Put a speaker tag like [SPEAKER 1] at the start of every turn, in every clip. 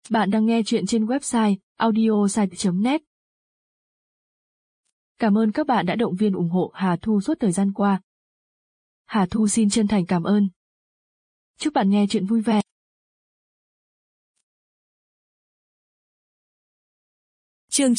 [SPEAKER 1] Bạn đang nghe chuyện trên website audiosite.net. Cảm ơn các bạn đã động viên ủng hộ Hà Thu suốt thời gian qua. Hà Thu xin chân thành cảm ơn. Chúc bạn nghe chuyện vui vẻ.
[SPEAKER 2] Chương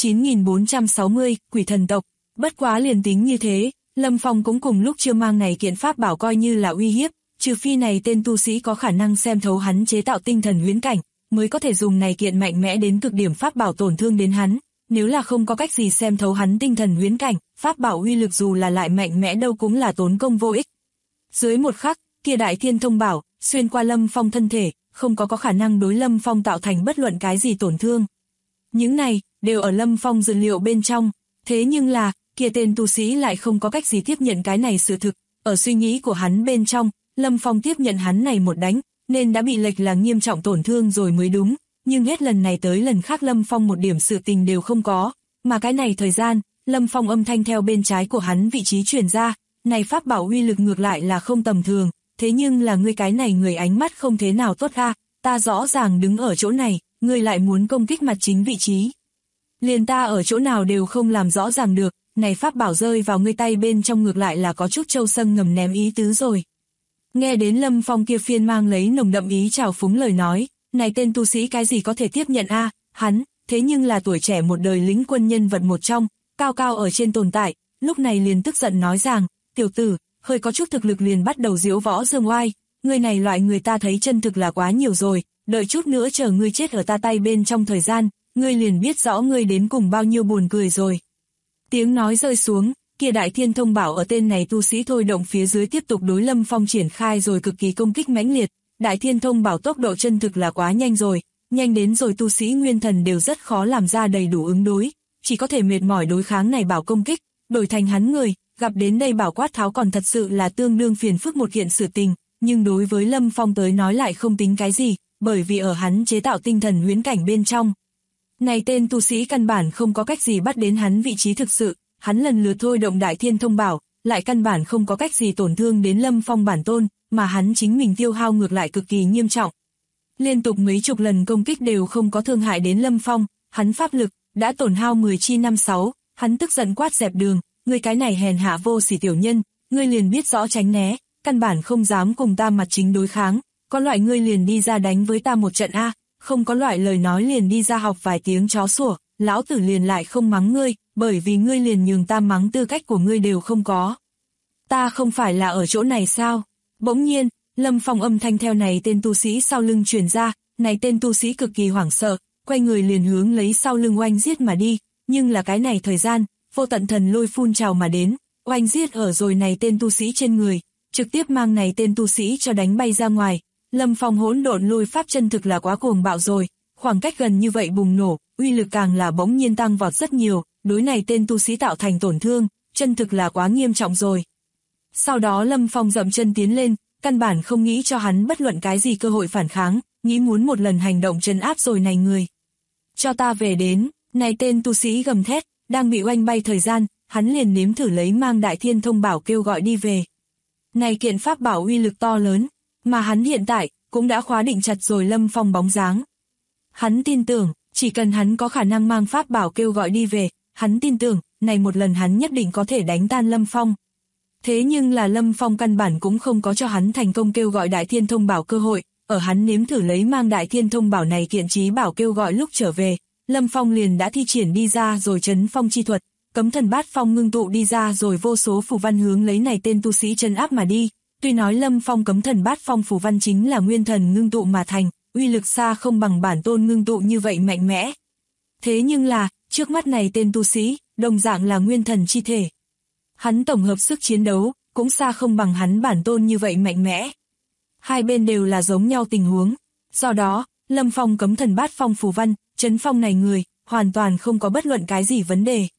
[SPEAKER 2] 9460, Quỷ thần tộc. Bất quá liền tính như thế, Lâm Phong cũng cùng lúc chưa mang này kiện pháp bảo coi như là uy hiếp, trừ phi này tên tu sĩ có khả năng xem thấu hắn chế tạo tinh thần huyễn cảnh, mới có thể dùng này kiện mạnh mẽ đến cực điểm pháp bảo tổn thương đến hắn. Nếu là không có cách gì xem thấu hắn tinh thần huyễn cảnh, pháp bảo uy lực dù là lại mạnh mẽ đâu cũng là tốn công vô ích. Dưới một khắc, kia đại thiên thông bảo xuyên qua Lâm Phong thân thể, không có khả năng đối Lâm Phong tạo thành bất luận cái gì tổn thương. Những này đều ở Lâm Phong dự liệu bên trong, thế nhưng là, kia tên tu sĩ lại không có cách gì tiếp nhận cái này sự thực, ở suy nghĩ của hắn bên trong, Lâm Phong tiếp nhận hắn này một đánh, nên đã bị lệch là nghiêm trọng tổn thương rồi mới đúng, nhưng hết lần này tới lần khác Lâm Phong một điểm sự tình đều không có, mà cái này thời gian, Lâm Phong âm thanh theo bên trái của hắn vị trí truyền ra, này pháp bảo uy lực ngược lại là không tầm thường, thế nhưng là ngươi cái này người ánh mắt không thế nào tốt ha, ta rõ ràng đứng ở chỗ này, ngươi lại muốn công kích mặt chính vị trí. Liền ta ở chỗ nào đều không làm rõ ràng được, này pháp bảo rơi vào ngươi tay bên trong ngược lại là có chút trâu sân ngầm ném ý tứ rồi. Nghe đến Lâm Phong kia phiên mang lấy nồng đậm ý trào phúng lời nói, này tên tu sĩ cái gì có thể tiếp nhận a, hắn, thế nhưng là tuổi trẻ một đời lính quân nhân vật một trong, cao cao ở trên tồn tại, lúc này liền tức giận nói rằng, tiểu tử, hơi có chút thực lực liền bắt đầu diễu võ dương oai, ngươi này loại người ta thấy chân thực là quá nhiều rồi, đợi chút nữa chờ ngươi chết ở ta tay bên trong thời gian, ngươi liền biết rõ ngươi đến cùng bao nhiêu buồn cười rồi. Tiếng nói rơi xuống, kia đại thiên thông bảo ở tên này tu sĩ thôi động phía dưới tiếp tục đối Lâm Phong triển khai rồi cực kỳ công kích mãnh liệt, đại thiên thông bảo tốc độ chân thực là quá nhanh rồi, nhanh đến rồi tu sĩ nguyên thần đều rất khó làm ra đầy đủ ứng đối, chỉ có thể mệt mỏi đối kháng này bảo công kích, đổi thành hắn người, gặp đến đây bảo quát tháo còn thật sự là tương đương phiền phức một kiện sự tình, nhưng đối với Lâm Phong tới nói lại không tính cái gì, bởi vì ở hắn chế tạo tinh thần huyễn cảnh bên trong. Này tên tu sĩ căn bản không có cách gì bắt đến hắn vị trí thực sự, hắn lần lượt thôi động đại thiên thông bảo, lại căn bản không có cách gì tổn thương đến Lâm Phong bản tôn, mà hắn chính mình tiêu hao ngược lại cực kỳ nghiêm trọng. Liên tục mấy chục lần công kích đều không có thương hại đến Lâm Phong, hắn pháp lực đã tổn hao 10/6, hắn tức giận quát dẹp đường, ngươi cái này hèn hạ vô sỉ tiểu nhân, ngươi liền biết rõ tránh né, căn bản không dám cùng ta mặt chính đối kháng, có loại ngươi liền đi ra đánh với ta một trận a, không có loại lời nói liền đi ra học vài tiếng chó sủa, lão tử liền lại không mắng ngươi, bởi vì ngươi liền nhường ta mắng tư cách của ngươi đều không có. Ta không phải là ở chỗ này sao? Bỗng nhiên, Lâm Phong âm thanh theo này tên tu sĩ sau lưng truyền ra, này tên tu sĩ cực kỳ hoảng sợ, quay người liền hướng lấy sau lưng oanh giết mà đi, nhưng là cái này thời gian, vô tận thần lôi phun trào mà đến, oanh giết ở rồi này tên tu sĩ trên người, trực tiếp mang này tên tu sĩ cho đánh bay ra ngoài. Lâm Phong hỗn độn lôi pháp chân thực là quá cuồng bạo rồi, khoảng cách gần như vậy bùng nổ, uy lực càng là bỗng nhiên tăng vọt rất nhiều, đối này tên tu sĩ tạo thành tổn thương, chân thực là quá nghiêm trọng rồi. Sau đó Lâm Phong dậm chân tiến lên, căn bản không nghĩ cho hắn bất luận cái gì cơ hội phản kháng, nghĩ muốn một lần hành động trấn áp rồi này người. Cho ta về đến, này tên tu sĩ gầm thét, đang bị oanh bay thời gian, hắn liền nếm thử lấy mang đại thiên thông bảo kêu gọi đi về. Này kiện pháp bảo uy lực to lớn, mà hắn hiện tại cũng đã khóa định chặt rồi Lâm Phong bóng dáng. Hắn tin tưởng, chỉ cần hắn có khả năng mang pháp bảo kêu gọi đi về, hắn tin tưởng, này một lần hắn nhất định có thể đánh tan Lâm Phong. Thế nhưng là Lâm Phong căn bản cũng không có cho hắn thành công kêu gọi đại thiên thông bảo cơ hội, ở hắn nếm thử lấy mang đại thiên thông bảo này kiện trí bảo kêu gọi lúc trở về, Lâm Phong liền đã thi triển đi ra rồi trấn phong chi thuật, cấm thần bát phong ngưng tụ đi ra rồi vô số phù văn hướng lấy này tên tu sĩ trấn áp mà đi. Tuy nói Lâm Phong cấm thần bát phong phù văn chính là nguyên thần ngưng tụ mà thành, uy lực xa không bằng bản tôn ngưng tụ như vậy mạnh mẽ. Thế nhưng là, trước mắt này tên tu sĩ, đồng dạng là nguyên thần chi thể. Hắn tổng hợp sức chiến đấu, cũng xa không bằng hắn bản tôn như vậy mạnh mẽ. Hai bên đều là giống nhau tình huống. Do đó, Lâm Phong cấm thần bát phong phù văn, trấn phong này người, hoàn toàn không có bất luận cái gì vấn đề.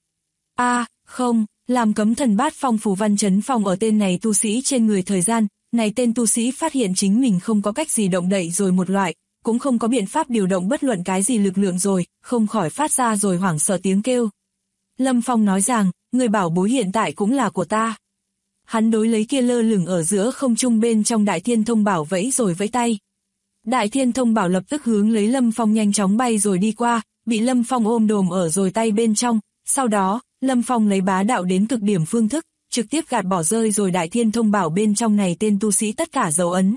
[SPEAKER 2] Không, làm cấm thần bát phong phù văn trấn phong ở tên này tu sĩ trên người thời gian, này tên tu sĩ phát hiện chính mình không có cách gì động đậy rồi một loại, cũng không có biện pháp điều động bất luận cái gì lực lượng rồi, không khỏi phát ra rồi hoảng sợ tiếng kêu. Lâm Phong nói rằng, người bảo bối hiện tại cũng là của ta. Hắn đối lấy kia lơ lửng ở giữa không trung bên trong đại thiên thông bảo vẫy rồi vẫy tay. Đại Thiên Thông Bảo lập tức hướng lấy Lâm Phong nhanh chóng bay rồi đi qua, bị Lâm Phong ôm đồm ở rồi tay bên trong, sau đó, Lâm Phong lấy bá đạo đến cực điểm phương thức, trực tiếp gạt bỏ rơi rồi Đại Thiên Thông Bảo bên trong này tên tu sĩ tất cả dấu ấn.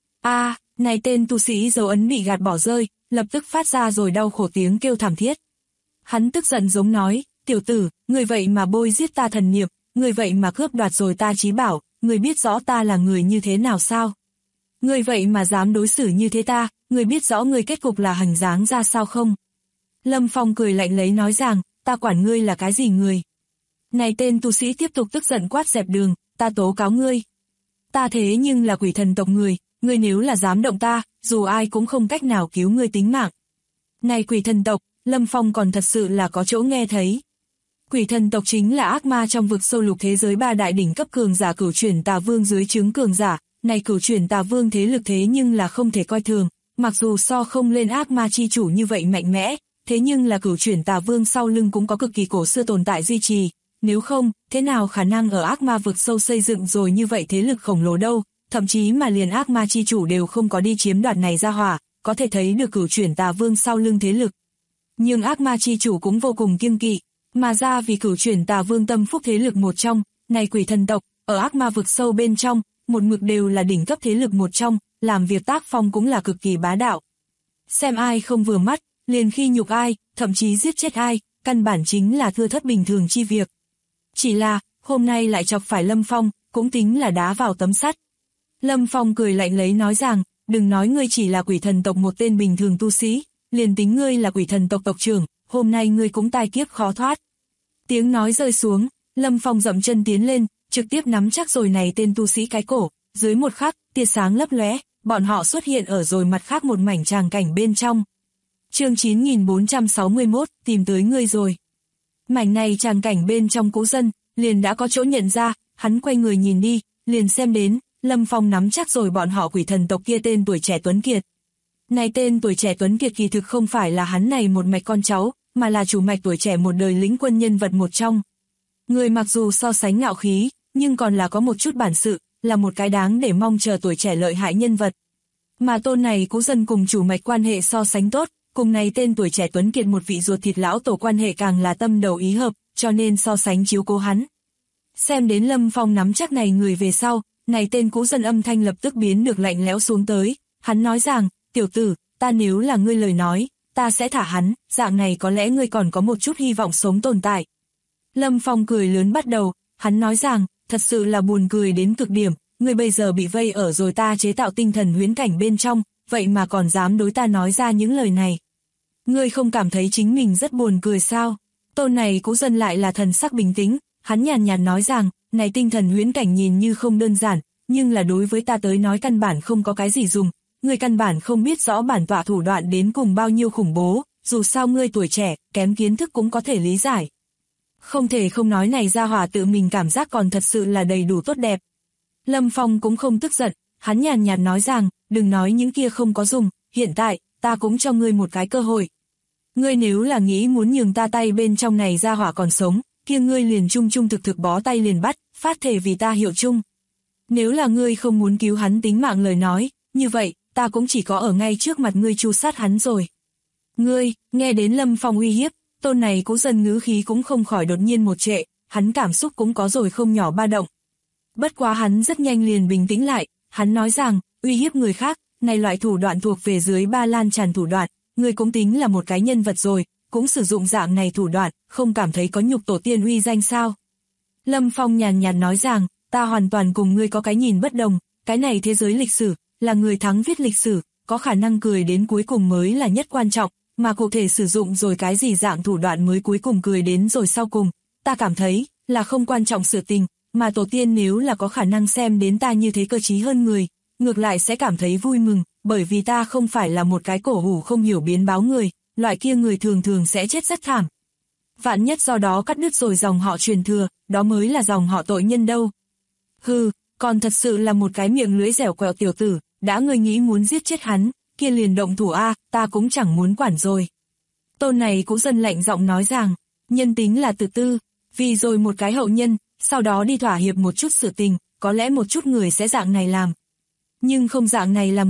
[SPEAKER 2] Này tên tu sĩ dấu ấn bị gạt bỏ rơi, lập tức phát ra rồi đau khổ tiếng kêu thảm thiết. Hắn tức giận giống nói, tiểu tử, người vậy mà bôi giết ta thần niệm, người vậy mà cướp đoạt rồi ta trí bảo, người biết rõ ta là người như thế nào sao? Người vậy mà dám đối xử như thế ta, người biết rõ người kết cục là hành dáng ra sao không? Lâm Phong cười lạnh lấy nói rằng, ta quản ngươi là cái gì người? Này tên tu sĩ tiếp tục tức giận quát dẹp đường, ta tố cáo ngươi. Ta thế nhưng là quỷ thần tộc người, ngươi nếu là dám động ta, dù ai cũng không cách nào cứu ngươi tính mạng. Này quỷ thần tộc, Lâm Phong còn thật sự là có chỗ nghe thấy. Quỷ thần tộc chính là ác ma trong vực sâu lục thế giới ba đại đỉnh cấp cường giả cửu chuyển tà vương dưới trướng cường giả, này cửu chuyển tà vương thế lực thế nhưng là không thể coi thường, mặc dù so không lên ác ma chi chủ như vậy mạnh mẽ, thế nhưng là cửu chuyển tà vương sau lưng cũng có cực kỳ cổ xưa tồn tại duy trì, nếu không, thế nào khả năng ở ác ma vực sâu xây dựng rồi như vậy thế lực khổng lồ đâu, thậm chí mà liền ác ma chi chủ đều không có đi chiếm đoạt này ra hỏa, có thể thấy được cửu chuyển tà vương sau lưng thế lực. Nhưng ác ma chi chủ cũng vô cùng kiêng kỵ, mà ra vì cửu chuyển tà vương tâm phúc thế lực một trong, này quỷ thần tộc, ở ác ma vực sâu bên trong, một mực đều là đỉnh cấp thế lực một trong, làm việc tác phong cũng là cực kỳ bá đạo. Xem ai không vừa mắt, liền khi nhục ai, thậm chí giết chết ai, căn bản chính là thưa thất bình thường chi việc. Chỉ là, hôm nay lại chọc phải Lâm Phong, cũng tính là đá vào tấm sắt. Lâm Phong cười lạnh lấy nói rằng, đừng nói ngươi chỉ là quỷ thần tộc một tên bình thường tu sĩ, liền tính ngươi là quỷ thần tộc tộc trưởng, hôm nay ngươi cũng tai kiếp khó thoát. Tiếng nói rơi xuống, Lâm Phong dậm chân tiến lên, trực tiếp nắm chắc rồi này tên tu sĩ cái cổ, dưới một khắc, tia sáng lấp lóe, bọn họ xuất hiện ở rồi mặt khác một mảnh tràng cảnh bên trong. Chương 9461, tìm tới ngươi rồi. Mảnh này tràng cảnh bên trong cũ dân, liền đã có chỗ nhận ra, hắn quay người nhìn đi, liền xem đến, Lâm Phong nắm chắc rồi bọn họ quỷ thần tộc kia tên tuổi trẻ Tuấn Kiệt. Này tên tuổi trẻ Tuấn Kiệt kỳ thực không phải là hắn này một mạch con cháu, mà là chủ mạch tuổi trẻ một đời lĩnh quân nhân vật một trong. Người mặc dù so sánh ngạo khí, nhưng còn là có một chút bản sự, là một cái đáng để mong chờ tuổi trẻ lợi hại nhân vật. Mà tôn này cũ dân cùng chủ mạch quan hệ so sánh tốt, cùng này tên tuổi trẻ Tuấn Kiệt một vị ruột thịt lão tổ quan hệ càng là tâm đầu ý hợp, cho nên so sánh chiếu cố hắn. Xem đến Lâm Phong nắm chắc này người về sau, này tên cũ dân âm thanh lập tức biến được lạnh lẽo xuống tới, hắn nói rằng, tiểu tử, ta nếu là ngươi lời nói, ta sẽ thả hắn, dạng này có lẽ ngươi còn có một chút hy vọng sống tồn tại. Lâm Phong cười lớn bắt đầu, hắn nói rằng, thật sự là buồn cười đến cực điểm, ngươi bây giờ bị vây ở rồi ta chế tạo tinh thần huyễn cảnh bên trong, vậy mà còn dám đối ta nói ra những lời này. Ngươi không cảm thấy chính mình rất buồn cười sao? Tôn này cũ dân lại là thần sắc bình tĩnh, hắn nhàn nhạt nói rằng, này tinh thần huyễn cảnh nhìn như không đơn giản, nhưng là đối với ta tới nói căn bản không có cái gì dùng, ngươi căn bản không biết rõ bản tọa thủ đoạn đến cùng bao nhiêu khủng bố, dù sao ngươi tuổi trẻ, kém kiến thức cũng có thể lý giải. Không thể không nói này ra hỏa tự mình cảm giác còn thật sự là đầy đủ tốt đẹp. Lâm Phong cũng không tức giận, hắn nhàn nhạt nói rằng, đừng nói những kia không có dùng, hiện tại, ta cũng cho ngươi một cái cơ hội. Ngươi nếu là nghĩ muốn nhường ta tay bên trong này ra hỏa còn sống, kia ngươi liền trung trung thực thực bó tay liền bắt, phát thể vì ta hiệu chung. Nếu là ngươi không muốn cứu hắn tính mạng lời nói, như vậy, ta cũng chỉ có ở ngay trước mặt ngươi tru sát hắn rồi. Ngươi, nghe đến Lâm Phong uy hiếp, tôn này cũ dân ngữ khí cũng không khỏi đột nhiên một trệ, hắn cảm xúc cũng có rồi không nhỏ ba động. Bất quá hắn rất nhanh liền bình tĩnh lại, hắn nói rằng, uy hiếp người khác, này loại thủ đoạn thuộc về dưới ba lan tràn thủ đoạn, ngươi cũng tính là một cái nhân vật rồi, cũng sử dụng dạng này thủ đoạn, không cảm thấy có nhục tổ tiên uy danh sao. Lâm Phong nhàn nhạt nói rằng, ta hoàn toàn cùng ngươi có cái nhìn bất đồng, cái này thế giới lịch sử, là người thắng viết lịch sử, có khả năng cười đến cuối cùng mới là nhất quan trọng, mà cụ thể sử dụng rồi cái gì dạng thủ đoạn mới cuối cùng cười đến rồi sau cùng, ta cảm thấy, là không quan trọng sự tình, mà tổ tiên nếu là có khả năng xem đến ta như thế cơ trí hơn người, ngược lại sẽ cảm thấy vui mừng, bởi vì ta không phải là một cái cổ hủ không hiểu biến báo người, loại kia người thường thường sẽ chết rất thảm. Vạn nhất do đó cắt đứt rồi dòng họ truyền thừa, đó mới là dòng họ tội nhân đâu. Hừ, còn thật sự là một cái miệng lưỡi dẻo quẹo tiểu tử, đã ngươi nghĩ muốn giết chết hắn, kia liền động thủ a, ta cũng chẳng muốn quản rồi. Tôn này cũng dân lạnh giọng nói rằng, nhân tính là tự tư, vì rồi một cái hậu nhân, sau đó đi thỏa hiệp một chút sự tình, có lẽ một chút người sẽ dạng này làm. Nhưng không dạng này làm người,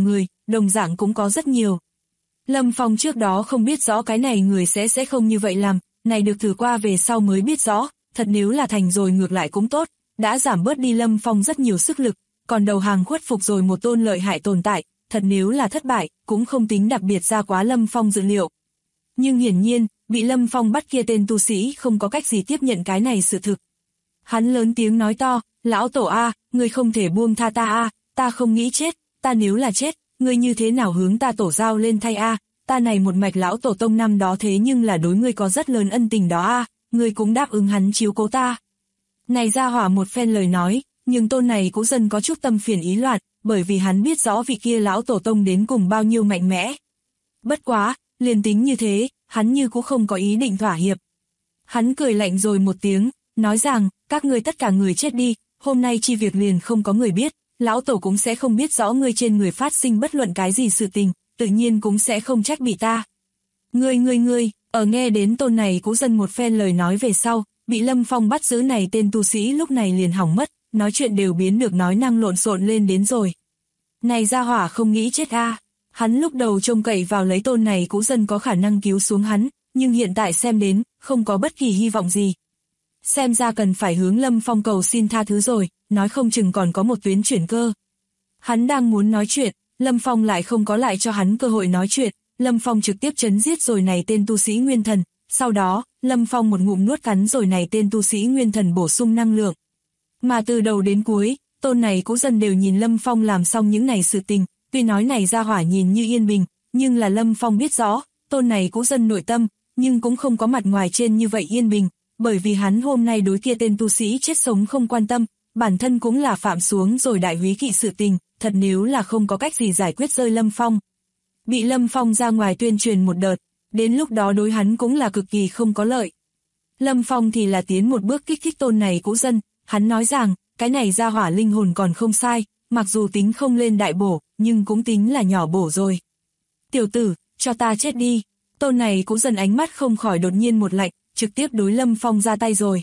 [SPEAKER 2] đồng dạng cũng có rất nhiều. Lâm Phong trước đó không biết rõ cái này người sẽ không như vậy làm, này được thử qua về sau mới biết rõ, thật nếu là thành rồi ngược lại cũng tốt, đã giảm bớt đi Lâm Phong rất nhiều sức lực, còn đầu hàng khuất phục rồi một tôn lợi hại tồn tại, thật nếu là thất bại, cũng không tính đặc biệt ra quá Lâm Phong dự liệu. Nhưng hiển nhiên, bị Lâm Phong bắt kia tên tu sĩ không có cách gì tiếp nhận cái này sự thực. Hắn lớn tiếng nói to, lão tổ a, ngươi không thể buông tha ta a, ta không nghĩ chết, ta nếu là chết, ngươi như thế nào hướng ta tổ giao lên thay a, ta này một mạch lão tổ tông năm đó thế nhưng là đối ngươi có rất lớn ân tình đó a, ngươi cũng đáp ứng hắn chiếu cố ta. Này ra hỏa một phen lời nói, nhưng tôn này cũng dần có chút tâm phiền ý loạn, bởi vì hắn biết rõ vị kia lão tổ tông đến cùng bao nhiêu mạnh mẽ. Bất quá, liền tính như thế, hắn như cũng không có ý định thỏa hiệp. Hắn cười lạnh rồi một tiếng, nói rằng, các ngươi tất cả người chết đi, hôm nay chi việc liền không có người biết, lão tổ cũng sẽ không biết rõ ngươi trên người phát sinh bất luận cái gì sự tình, tự nhiên cũng sẽ không trách bị ta. Ngươi, ở nghe đến tôn này cũng dần một phen lời nói về sau, bị Lâm Phong bắt giữ này tên tu sĩ lúc này liền hỏng mất, nói chuyện đều biến được nói năng lộn xộn lên đến rồi. Này ra hỏa không nghĩ chết a. Hắn lúc đầu trông cậy vào lấy tôn này cũng dần có khả năng cứu xuống hắn, nhưng hiện tại xem đến, không có bất kỳ hy vọng gì. Xem ra cần phải hướng Lâm Phong cầu xin tha thứ rồi, nói không chừng còn có một tuyến chuyển cơ. Hắn đang muốn nói chuyện, Lâm Phong lại không có lại cho hắn cơ hội nói chuyện, Lâm Phong trực tiếp chấn giết rồi này tên tu sĩ nguyên thần, sau đó, Lâm Phong một ngụm nuốt cắn rồi này tên tu sĩ nguyên thần bổ sung năng lượng. Mà từ đầu đến cuối, tôn này cũng dần đều nhìn Lâm Phong làm xong những này sự tình, tuy nói này ra hỏa nhìn như yên bình, nhưng là Lâm Phong biết rõ, tôn này cũng dần nội tâm, nhưng cũng không có mặt ngoài trên như vậy yên bình, bởi vì hắn hôm nay đối kia tên tu sĩ chết sống không quan tâm, bản thân cũng là phạm xuống rồi đại húy kỵ sự tình, thật nếu là không có cách gì giải quyết rơi Lâm Phong. Bị Lâm Phong ra ngoài tuyên truyền một đợt, đến lúc đó đối hắn cũng là cực kỳ không có lợi. Lâm Phong thì là tiến một bước kích thích tôn này cũ dân, hắn nói rằng, cái này ra hỏa linh hồn còn không sai, mặc dù tính không lên đại bổ, nhưng cũng tính là nhỏ bổ rồi. Tiểu tử, cho ta chết đi. Tôn này cũ dân ánh mắt không khỏi đột nhiên một lạnh, trực tiếp đối Lâm Phong ra tay rồi.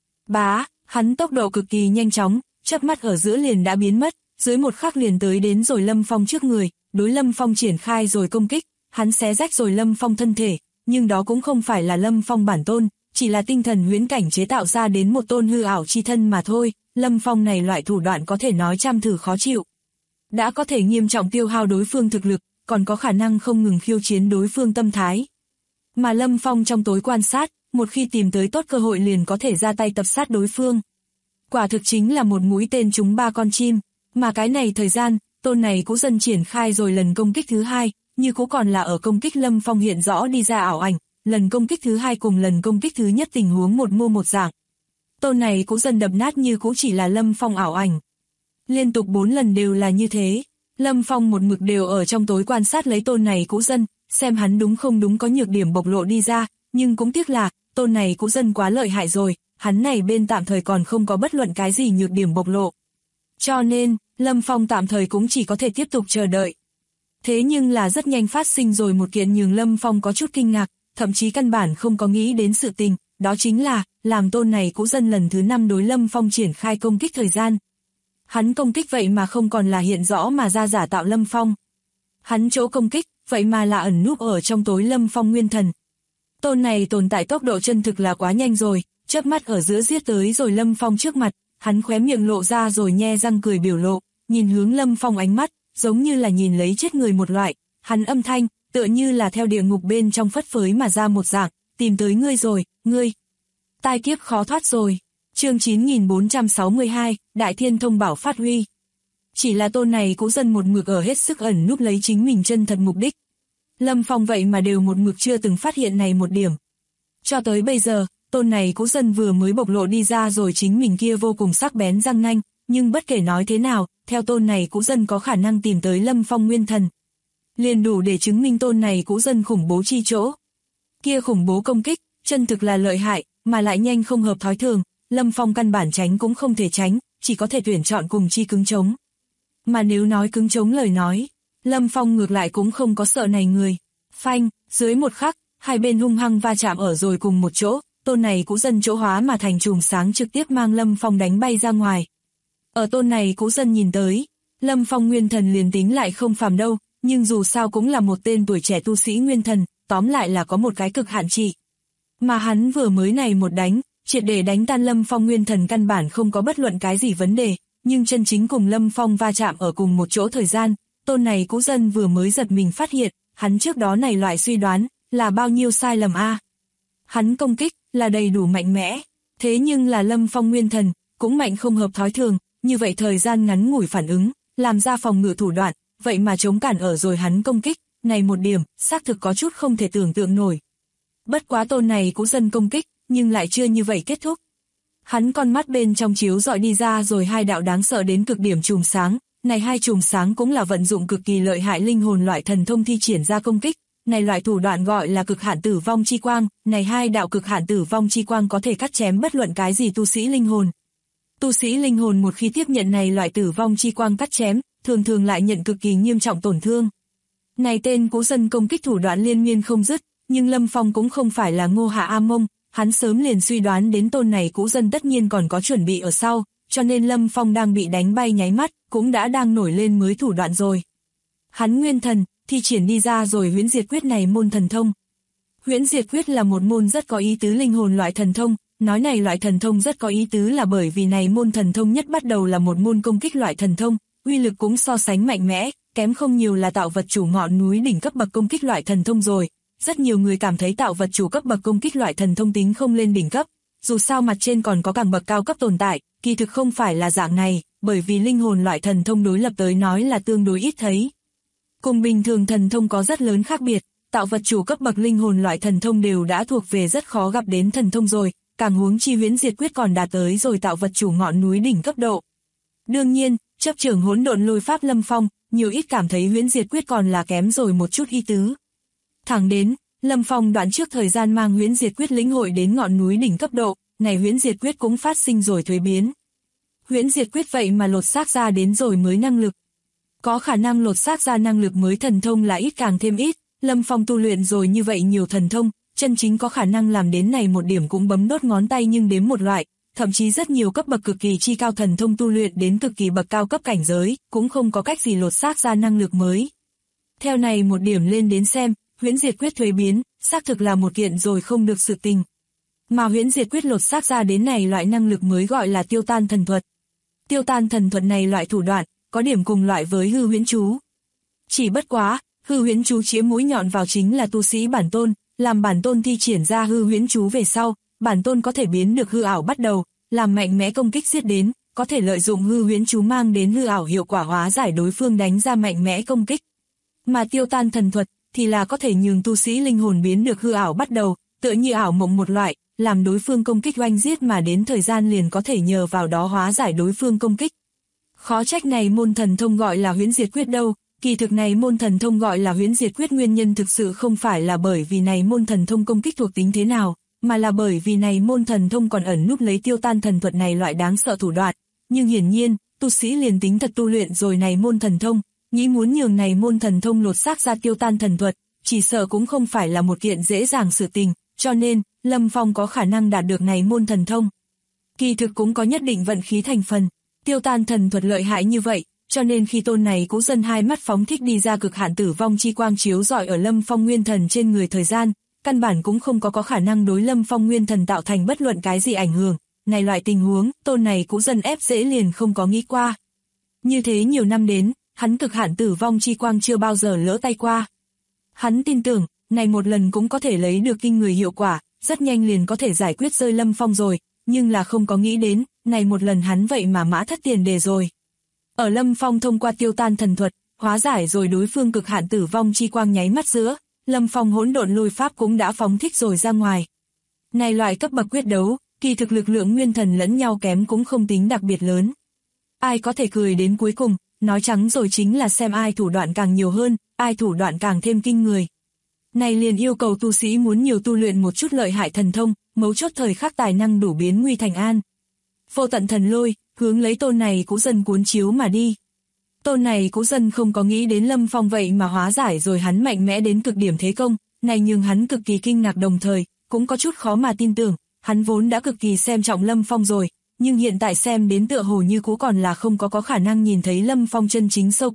[SPEAKER 2] Bá, hắn tốc độ cực kỳ nhanh chóng, chớp mắt ở giữa liền đã biến mất, dưới một khắc liền tới đến rồi Lâm Phong trước người, đối Lâm Phong triển khai rồi công kích, hắn xé rách rồi Lâm Phong thân thể, nhưng đó cũng không phải là Lâm Phong bản tôn, chỉ là tinh thần huyễn cảnh chế tạo ra đến một tôn hư ảo chi thân mà thôi, Lâm Phong này loại thủ đoạn có thể nói trăm thử khó chịu. Đã có thể nghiêm trọng tiêu hao đối phương thực lực, còn có khả năng không ngừng khiêu chiến đối phương tâm thái. Mà Lâm Phong trong tối quan sát, một khi tìm tới tốt cơ hội liền có thể ra tay tập sát đối phương. Quả thực chính là một mũi tên trúng ba con chim, mà cái này thời gian, tôn này cũng dần triển khai rồi lần công kích thứ hai, như cũng còn là ở công kích Lâm Phong hiện rõ đi ra ảo ảnh, lần công kích thứ hai cùng lần công kích thứ nhất tình huống một mô một dạng. Tôn này cũng dần đập nát như cũng chỉ là Lâm Phong ảo ảnh. Liên tục 4 lần đều là như thế, Lâm Phong một mực đều ở trong tối quan sát lấy tôn này cũng dần, xem hắn đúng không đúng có nhược điểm bộc lộ đi ra, nhưng cũng tiếc là, tôn này cũng dần quá lợi hại rồi, hắn này bên tạm thời còn không có bất luận cái gì nhược điểm bộc lộ. Cho nên, Lâm Phong tạm thời cũng chỉ có thể tiếp tục chờ đợi. Thế nhưng là rất nhanh phát sinh rồi một kiện nhường Lâm Phong có chút kinh ngạc, thậm chí căn bản không có nghĩ đến sự tình, đó chính là, làm tôn này cũng dần lần thứ 5 đối Lâm Phong triển khai công kích thời gian. Hắn công kích vậy mà không còn là hiện rõ mà ra giả tạo Lâm Phong. Hắn chỗ công kích, vậy mà là ẩn núp ở trong tối Lâm Phong nguyên thần. Tôn này tồn tại tốc độ chân thực là quá nhanh rồi, chớp mắt ở giữa giết tới rồi Lâm Phong trước mặt, hắn khóe miệng lộ ra rồi nhe răng cười biểu lộ, nhìn hướng Lâm Phong ánh mắt, giống như là nhìn lấy chết người một loại, hắn âm thanh, tựa như là theo địa ngục bên trong phất phới mà ra một dạng, tìm tới ngươi rồi, ngươi. Tai kiếp khó thoát rồi. Chương 9462, Đại Thiên Thông Bảo phát huy. Chỉ là tôn này cũng dần một mực ở hết sức ẩn núp lấy chính mình chân thật mục đích. Lâm Phong vậy mà đều một mực chưa từng phát hiện này một điểm. Cho tới bây giờ, tôn này cũng dần vừa mới bộc lộ đi ra rồi chính mình kia vô cùng sắc bén răng nanh, nhưng bất kể nói thế nào, theo tôn này cũng dần có khả năng tìm tới Lâm Phong nguyên thần. Liền đủ để chứng minh tôn này cũng dần khủng bố chi chỗ. Kia khủng bố công kích, chân thực là lợi hại, mà lại nhanh không hợp thói thường, Lâm Phong căn bản tránh cũng không thể tránh, chỉ có thể tuyển chọn cùng chi cứng chống. Mà nếu nói cứng chống lời nói, Lâm Phong ngược lại cũng không có sợ này người. Phanh, dưới một khắc, hai bên hung hăng va chạm ở rồi cùng một chỗ, tôn này cũng dần chỗ hóa mà thành chùm sáng trực tiếp mang Lâm Phong đánh bay ra ngoài. Ở tôn này cũng dần nhìn tới, Lâm Phong nguyên thần liền tính lại không phàm đâu, nhưng dù sao cũng là một tên tuổi trẻ tu sĩ nguyên thần, tóm lại là có một cái cực hạn trị. Mà hắn vừa mới này một đánh, triệt để đánh tan Lâm Phong nguyên thần căn bản không có bất luận cái gì vấn đề, nhưng chân chính cùng Lâm Phong va chạm ở cùng một chỗ thời gian, tôn này cũ dân vừa mới giật mình phát hiện, hắn trước đó này loại suy đoán, là bao nhiêu sai lầm a. Hắn công kích, là đầy đủ mạnh mẽ, thế nhưng là Lâm Phong nguyên thần, cũng mạnh không hợp thói thường, như vậy thời gian ngắn ngủi phản ứng, làm ra phòng ngự thủ đoạn, vậy mà chống cản ở rồi hắn công kích, này một điểm, xác thực có chút không thể tưởng tượng nổi. Bất quá tôn này cũ dân công kích, nhưng lại chưa như vậy kết thúc. Hắn con mắt bên trong chiếu dọi đi ra rồi hai đạo đáng sợ đến cực điểm chùm sáng, này hai chùm sáng cũng là vận dụng cực kỳ lợi hại linh hồn loại thần thông thi triển ra công kích, này loại thủ đoạn gọi là cực hạn tử vong chi quang, này hai đạo cực hạn tử vong chi quang có thể cắt chém bất luận cái gì tu sĩ linh hồn. Tu sĩ linh hồn một khi tiếp nhận này loại tử vong chi quang cắt chém, thường thường lại nhận cực kỳ nghiêm trọng tổn thương. Này tên cũ dân công kích thủ đoạn liên miên không dứt, nhưng Lâm Phong cũng không phải là Ngô Hạ A Mông, hắn sớm liền suy đoán đến tôn này cũ dân tất nhiên còn có chuẩn bị ở sau, cho nên Lâm Phong đang bị đánh bay nháy mắt, cũng đã đang nổi lên mới thủ đoạn rồi. Hắn nguyên thần, thi triển đi ra rồi huyễn diệt quyết này môn thần thông. Huyễn diệt quyết là một môn rất có ý tứ linh hồn loại thần thông, nói này loại thần thông rất có ý tứ là bởi vì này môn thần thông nhất bắt đầu là một môn công kích loại thần thông, uy lực cũng so sánh mạnh mẽ, kém không nhiều là tạo vật chủ ngọn núi đỉnh cấp bậc công kích loại thần thông rồi. Rất nhiều người cảm thấy tạo vật chủ cấp bậc công kích loại thần thông tính không lên đỉnh cấp, dù sao mặt trên còn có càng bậc cao cấp tồn tại, kỳ thực không phải là dạng này, bởi vì linh hồn loại thần thông đối lập tới nói là tương đối ít thấy. Cùng bình thường thần thông có rất lớn khác biệt, tạo vật chủ cấp bậc linh hồn loại thần thông đều đã thuộc về rất khó gặp đến thần thông rồi, càng huống chi huyễn diệt quyết còn đạt tới rồi tạo vật chủ ngọn núi đỉnh cấp độ. Đương nhiên, chấp trưởng hỗn độn lôi pháp Lâm Phong, nhiều ít cảm thấy huyễn diệt quyết còn là kém rồi một chút ý tứ. Thẳng đến, Lâm Phong đoạn trước thời gian mang huyễn diệt quyết lĩnh hội đến ngọn núi đỉnh cấp độ, này huyễn diệt quyết cũng phát sinh rồi thuế biến. Huyễn diệt quyết vậy mà lột xác ra đến rồi mới năng lực. Có khả năng lột xác ra năng lực mới thần thông là ít càng thêm ít, Lâm Phong tu luyện rồi như vậy nhiều thần thông, chân chính có khả năng làm đến này một điểm cũng bấm đốt ngón tay nhưng đếm một loại, thậm chí rất nhiều cấp bậc cực kỳ chi cao thần thông tu luyện đến cực kỳ bậc cao cấp cảnh giới, cũng không có cách gì lột xác ra năng lực mới. Theo này một điểm lên đến xem, huyễn diệt quyết thuế biến, xác thực là một kiện rồi không được sự tình. Mà huyễn diệt quyết lột xác ra đến này loại năng lực mới gọi là tiêu tan thần thuật. Tiêu tan thần thuật này loại thủ đoạn, có điểm cùng loại với hư huyễn chú. Chỉ bất quá, hư huyễn chú chĩa mũi nhọn vào chính là tu sĩ bản tôn, làm bản tôn thi triển ra hư huyễn chú về sau, bản tôn có thể biến được hư ảo bắt đầu, làm mạnh mẽ công kích giết đến, có thể lợi dụng hư huyễn chú mang đến hư ảo hiệu quả hóa giải đối phương đánh ra mạnh mẽ công kích. Mà tiêu tan thần thuật thì là có thể nhường tu sĩ linh hồn biến được hư ảo bắt đầu, tựa như ảo mộng một loại, làm đối phương công kích oanh giết mà đến thời gian liền có thể nhờ vào đó hóa giải đối phương công kích. Khó trách này môn thần thông gọi là huyễn diệt quyết đâu, kỳ thực này môn thần thông gọi là huyễn diệt quyết nguyên nhân thực sự không phải là bởi vì này môn thần thông công kích thuộc tính thế nào, mà là bởi vì này môn thần thông còn ẩn núp lấy tiêu tan thần thuật này loại đáng sợ thủ đoạn. Nhưng hiển nhiên, tu sĩ liền tính thật tu luyện rồi này môn thần thông, nghĩ muốn nhường này môn thần thông lột xác ra tiêu tan thần thuật, chỉ sợ cũng không phải là một kiện dễ dàng sự tình, cho nên, Lâm Phong có khả năng đạt được này môn thần thông. Kỳ thực cũng có nhất định vận khí thành phần, tiêu tan thần thuật lợi hại như vậy, cho nên khi tôn này cũ dân hai mắt phóng thích đi ra cực hạn tử vong chi quang chiếu rọi ở Lâm Phong nguyên thần trên người thời gian, căn bản cũng không có khả năng đối Lâm Phong nguyên thần tạo thành bất luận cái gì ảnh hưởng, này loại tình huống, tôn này cũ dân ép dễ liền không có nghĩ qua. Như thế nhiều năm đến, hắn cực hạn tử vong chi quang chưa bao giờ lỡ tay qua. Hắn tin tưởng, này một lần cũng có thể lấy được kinh người hiệu quả, rất nhanh liền có thể giải quyết rơi Lâm Phong rồi, nhưng là không có nghĩ đến, này một lần hắn vậy mà mã thất tiền đề rồi. Ở Lâm Phong thông qua tiêu tan thần thuật, hóa giải rồi đối phương cực hạn tử vong chi quang nháy mắt giữa, Lâm Phong hỗn độn lôi pháp cũng đã phóng thích rồi ra ngoài. Này loại cấp bậc quyết đấu, kỳ thực lực lượng nguyên thần lẫn nhau kém cũng không tính đặc biệt lớn. Ai có thể cười đến cuối cùng, nói trắng rồi chính là xem ai thủ đoạn càng nhiều hơn, ai thủ đoạn càng thêm kinh người. Này liền yêu cầu tu sĩ muốn nhiều tu luyện một chút lợi hại thần thông, mấu chốt thời khắc tài năng đủ biến nguy thành an. Vô tận thần lôi, hướng lấy tôn này cũ dân cuốn chiếu mà đi. Tôn này cũ dân không có nghĩ đến Lâm Phong vậy mà hóa giải rồi hắn mạnh mẽ đến cực điểm thế công, này nhưng hắn cực kỳ kinh ngạc đồng thời, cũng có chút khó mà tin tưởng, hắn vốn đã cực kỳ xem trọng Lâm Phong rồi, nhưng hiện tại xem đến tựa hồ như cũ còn là không có khả năng nhìn thấy Lâm Phong chân chính sâu cạn,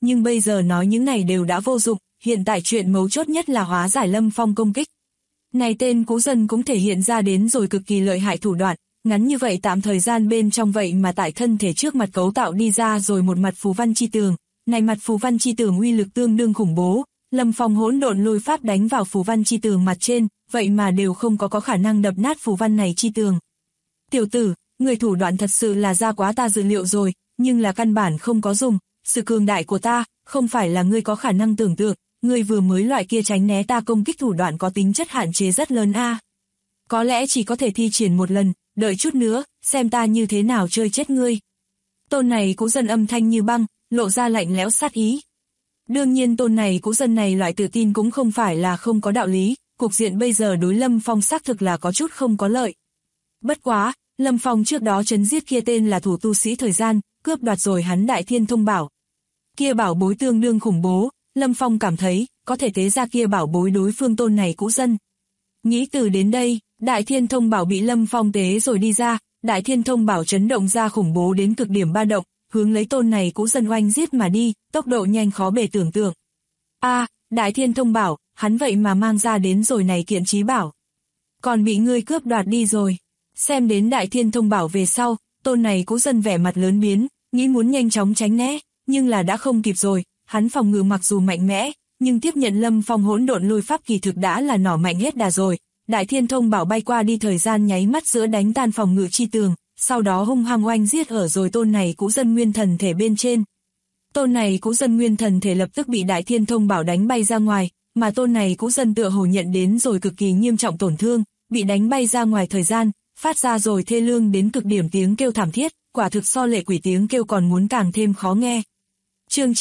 [SPEAKER 2] nhưng bây giờ nói những này đều đã vô dụng, hiện tại chuyện mấu chốt nhất là hóa giải Lâm Phong công kích. Này tên cũ dân cũng thể hiện ra đến rồi cực kỳ lợi hại thủ đoạn, ngắn như vậy tạm thời gian bên trong vậy mà tại thân thể trước mặt cấu tạo đi ra rồi một mặt phù văn chi tường, này mặt phù văn chi tường uy lực tương đương khủng bố, Lâm Phong hỗn độn lôi pháp đánh vào phù văn chi tường mặt trên, vậy mà đều không có khả năng đập nát phù văn này chi tường. Tiểu tử, người thủ đoạn thật sự là ra quá ta dự liệu rồi, nhưng là căn bản không có dùng, sự cường đại của ta, không phải là ngươi có khả năng tưởng tượng, ngươi vừa mới loại kia tránh né ta công kích thủ đoạn có tính chất hạn chế rất lớn a. Có lẽ chỉ có thể thi triển một lần, đợi chút nữa, xem ta như thế nào chơi chết ngươi. Tôn này cũ dân âm thanh như băng, lộ ra lạnh lẽo sát ý. Đương nhiên tôn này cũ dân này loại tự tin cũng không phải là không có đạo lý, cục diện bây giờ đối Lâm Phong xác thực là có chút không có lợi. Bất quá, Lâm Phong trước đó trấn giết kia tên là thủ tu sĩ thời gian, cướp đoạt rồi hắn Đại Thiên Thông Bảo. Kia bảo bối tương đương khủng bố, Lâm Phong cảm thấy, có thể tế ra kia bảo bối đối phương tôn này cũ dân. Nghĩ từ đến đây, Đại Thiên Thông Bảo bị Lâm Phong tế rồi đi ra, Đại Thiên Thông Bảo chấn động ra khủng bố đến cực điểm ba động, hướng lấy tôn này cũ dân oanh giết mà đi, tốc độ nhanh khó bề tưởng tượng. Đại Thiên Thông Bảo, hắn vậy mà mang ra đến rồi này kiện trí bảo. Còn bị ngươi cướp đoạt đi rồi. Xem đến Đại Thiên Thông Bảo về sau, tôn này cũ dân vẻ mặt lớn biến, nghĩ muốn nhanh chóng tránh né, nhưng là đã không kịp rồi, hắn phòng ngự mặc dù mạnh mẽ, nhưng tiếp nhận Lâm Phong hỗn độn lôi pháp kỳ thực đã là nỏ mạnh hết đà rồi. Đại Thiên Thông Bảo bay qua đi thời gian nháy mắt giữa đánh tan phòng ngự chi tường, sau đó hung hăng oanh giết ở rồi tôn này cũ dân nguyên thần thể bên trên. Tôn này cũ dân nguyên thần thể lập tức bị Đại Thiên Thông Bảo đánh bay ra ngoài, mà tôn này cũ dân tựa hồ nhận đến rồi cực kỳ nghiêm trọng tổn thương, bị đánh bay ra ngoài thời gian, phát ra rồi thê lương đến cực điểm tiếng kêu thảm thiết, quả thực so lệ quỷ tiếng kêu còn muốn càng thêm khó nghe. Chương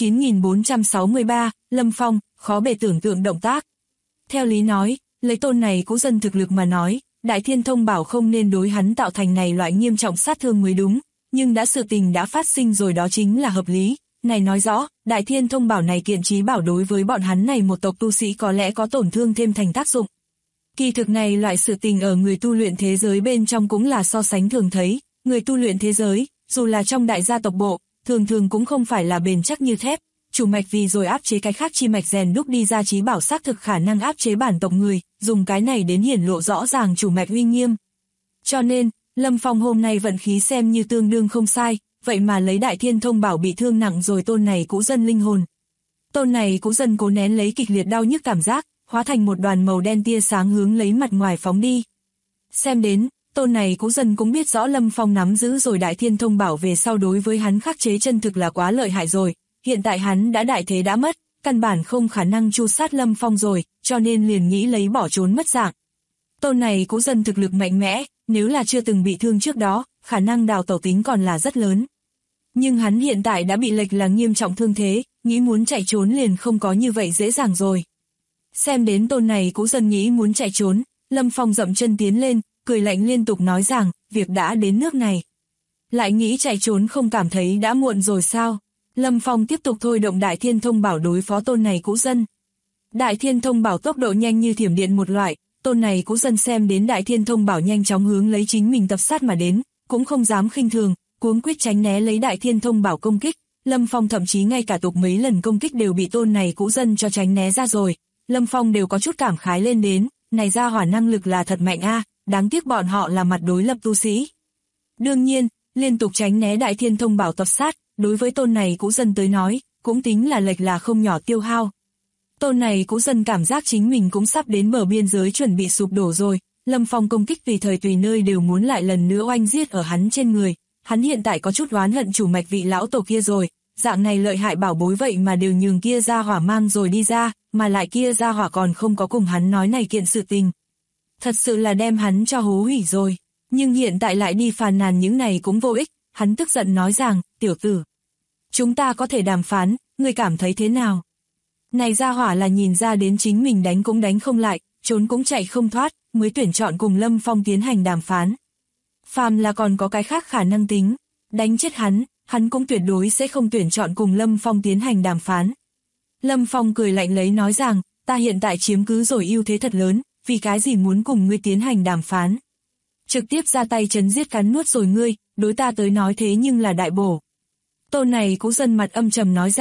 [SPEAKER 2] 9463, Lâm Phong, khó bề tưởng tượng động tác. Theo lý nói, lấy tôn này cũ dân thực lực mà nói, Đại Thiên Thông Bảo không nên đối hắn tạo thành này loại nghiêm trọng sát thương mới đúng, nhưng đã sự tình đã phát sinh rồi đó chính là hợp lý. Này nói rõ, Đại Thiên Thông Bảo này kiện trí bảo đối với bọn hắn này một tộc tu sĩ có lẽ có tổn thương thêm thành tác dụng. Kỳ thực này loại sự tình ở người tu luyện thế giới bên trong cũng là so sánh thường thấy, người tu luyện thế giới, dù là trong đại gia tộc bộ, thường thường cũng không phải là bền chắc như thép, chủ mạch vì rồi áp chế cái khác chi mạch rèn đúc đi ra trí bảo xác thực khả năng áp chế bản tộc người, dùng cái này đến hiển lộ rõ ràng chủ mạch uy nghiêm. Cho nên, Lâm Phong hôm nay vận khí xem như tương đương không sai, vậy mà lấy Đại Thiên Thông Bảo bị thương nặng rồi tôn này cũ dân linh hồn. Tôn này cũ dân cố nén lấy kịch liệt đau nhức cảm giác, hóa thành một đoàn màu đen tia sáng hướng lấy mặt ngoài phóng đi. Xem đến, tôn này cũ dân cũng biết rõ Lâm Phong nắm giữ rồi Đại Thiên Thông Bảo về sau đối với hắn khắc chế chân thực là quá lợi hại rồi, hiện tại hắn đã đại thế đã mất, căn bản không khả năng tru sát Lâm Phong rồi, cho nên liền nghĩ lấy bỏ trốn mất dạng. Tôn này cũ dân thực lực mạnh mẽ, nếu là chưa từng bị thương trước đó, khả năng đào tẩu tính còn là rất lớn. Nhưng hắn hiện tại đã bị lệch là nghiêm trọng thương thế, nghĩ muốn chạy trốn liền không có như vậy dễ dàng rồi. Xem đến tôn này cũ dân nghĩ muốn chạy trốn, Lâm Phong dậm chân tiến lên, cười lạnh liên tục nói rằng, việc đã đến nước này. Lại nghĩ chạy trốn không cảm thấy đã muộn rồi sao? Lâm Phong tiếp tục thôi động Đại Thiên Thông Bảo đối phó tôn này cũ dân. Đại Thiên Thông Bảo tốc độ nhanh như thiểm điện một loại, tôn này cũ dân xem đến Đại Thiên Thông Bảo nhanh chóng hướng lấy chính mình tập sát mà đến, cũng không dám khinh thường, cuống quyết tránh né lấy Đại Thiên Thông Bảo công kích. Lâm Phong thậm chí ngay cả tục mấy lần công kích đều bị tôn này cũ dân cho tránh né ra rồi. Lâm Phong đều có chút cảm khái lên đến, này ra hỏa năng lực là thật mạnh a, đáng tiếc bọn họ là mặt đối lập tu sĩ. Đương nhiên, liên tục tránh né Đại Thiên Thông Bảo tập sát, đối với tôn này cũ dân tới nói, cũng tính là lệch là không nhỏ tiêu hao. Tôn này cũ dân cảm giác chính mình cũng sắp đến bờ biên giới chuẩn bị sụp đổ rồi, Lâm Phong công kích tùy thời tùy nơi đều muốn lại lần nữa oanh giết ở hắn trên người, hắn hiện tại có chút oán hận chủ mạch vị lão tổ kia rồi, dạng này lợi hại bảo bối vậy mà đều nhường kia ra hỏa mang rồi đi ra, mà lại kia ra hỏa còn không có cùng hắn nói này kiện sự tình. Thật sự là đem hắn cho hố hủy rồi, nhưng hiện tại lại đi phàn nàn những này cũng vô ích, hắn tức giận nói rằng, tiểu tử, chúng ta có thể đàm phán, ngươi cảm thấy thế nào? Này ra hỏa là nhìn ra đến chính mình đánh cũng đánh không lại, trốn cũng chạy không thoát, mới tuyển chọn cùng Lâm Phong tiến hành đàm phán. Phàm là còn có cái khác khả năng tính, đánh chết hắn cũng tuyệt đối sẽ không tuyển chọn cùng Lâm Phong tiến hành đàm phán. Lâm Phong cười lạnh lấy nói rằng, ta hiện tại chiếm cứ rồi ưu thế thật lớn, vì cái gì muốn cùng ngươi tiến hành đàm phán. Trực tiếp ra tay chấn giết cắn nuốt rồi ngươi, đối ta tới nói thế nhưng là đại bổ. Tôn này cũ dân mặt âm trầm nói rằng,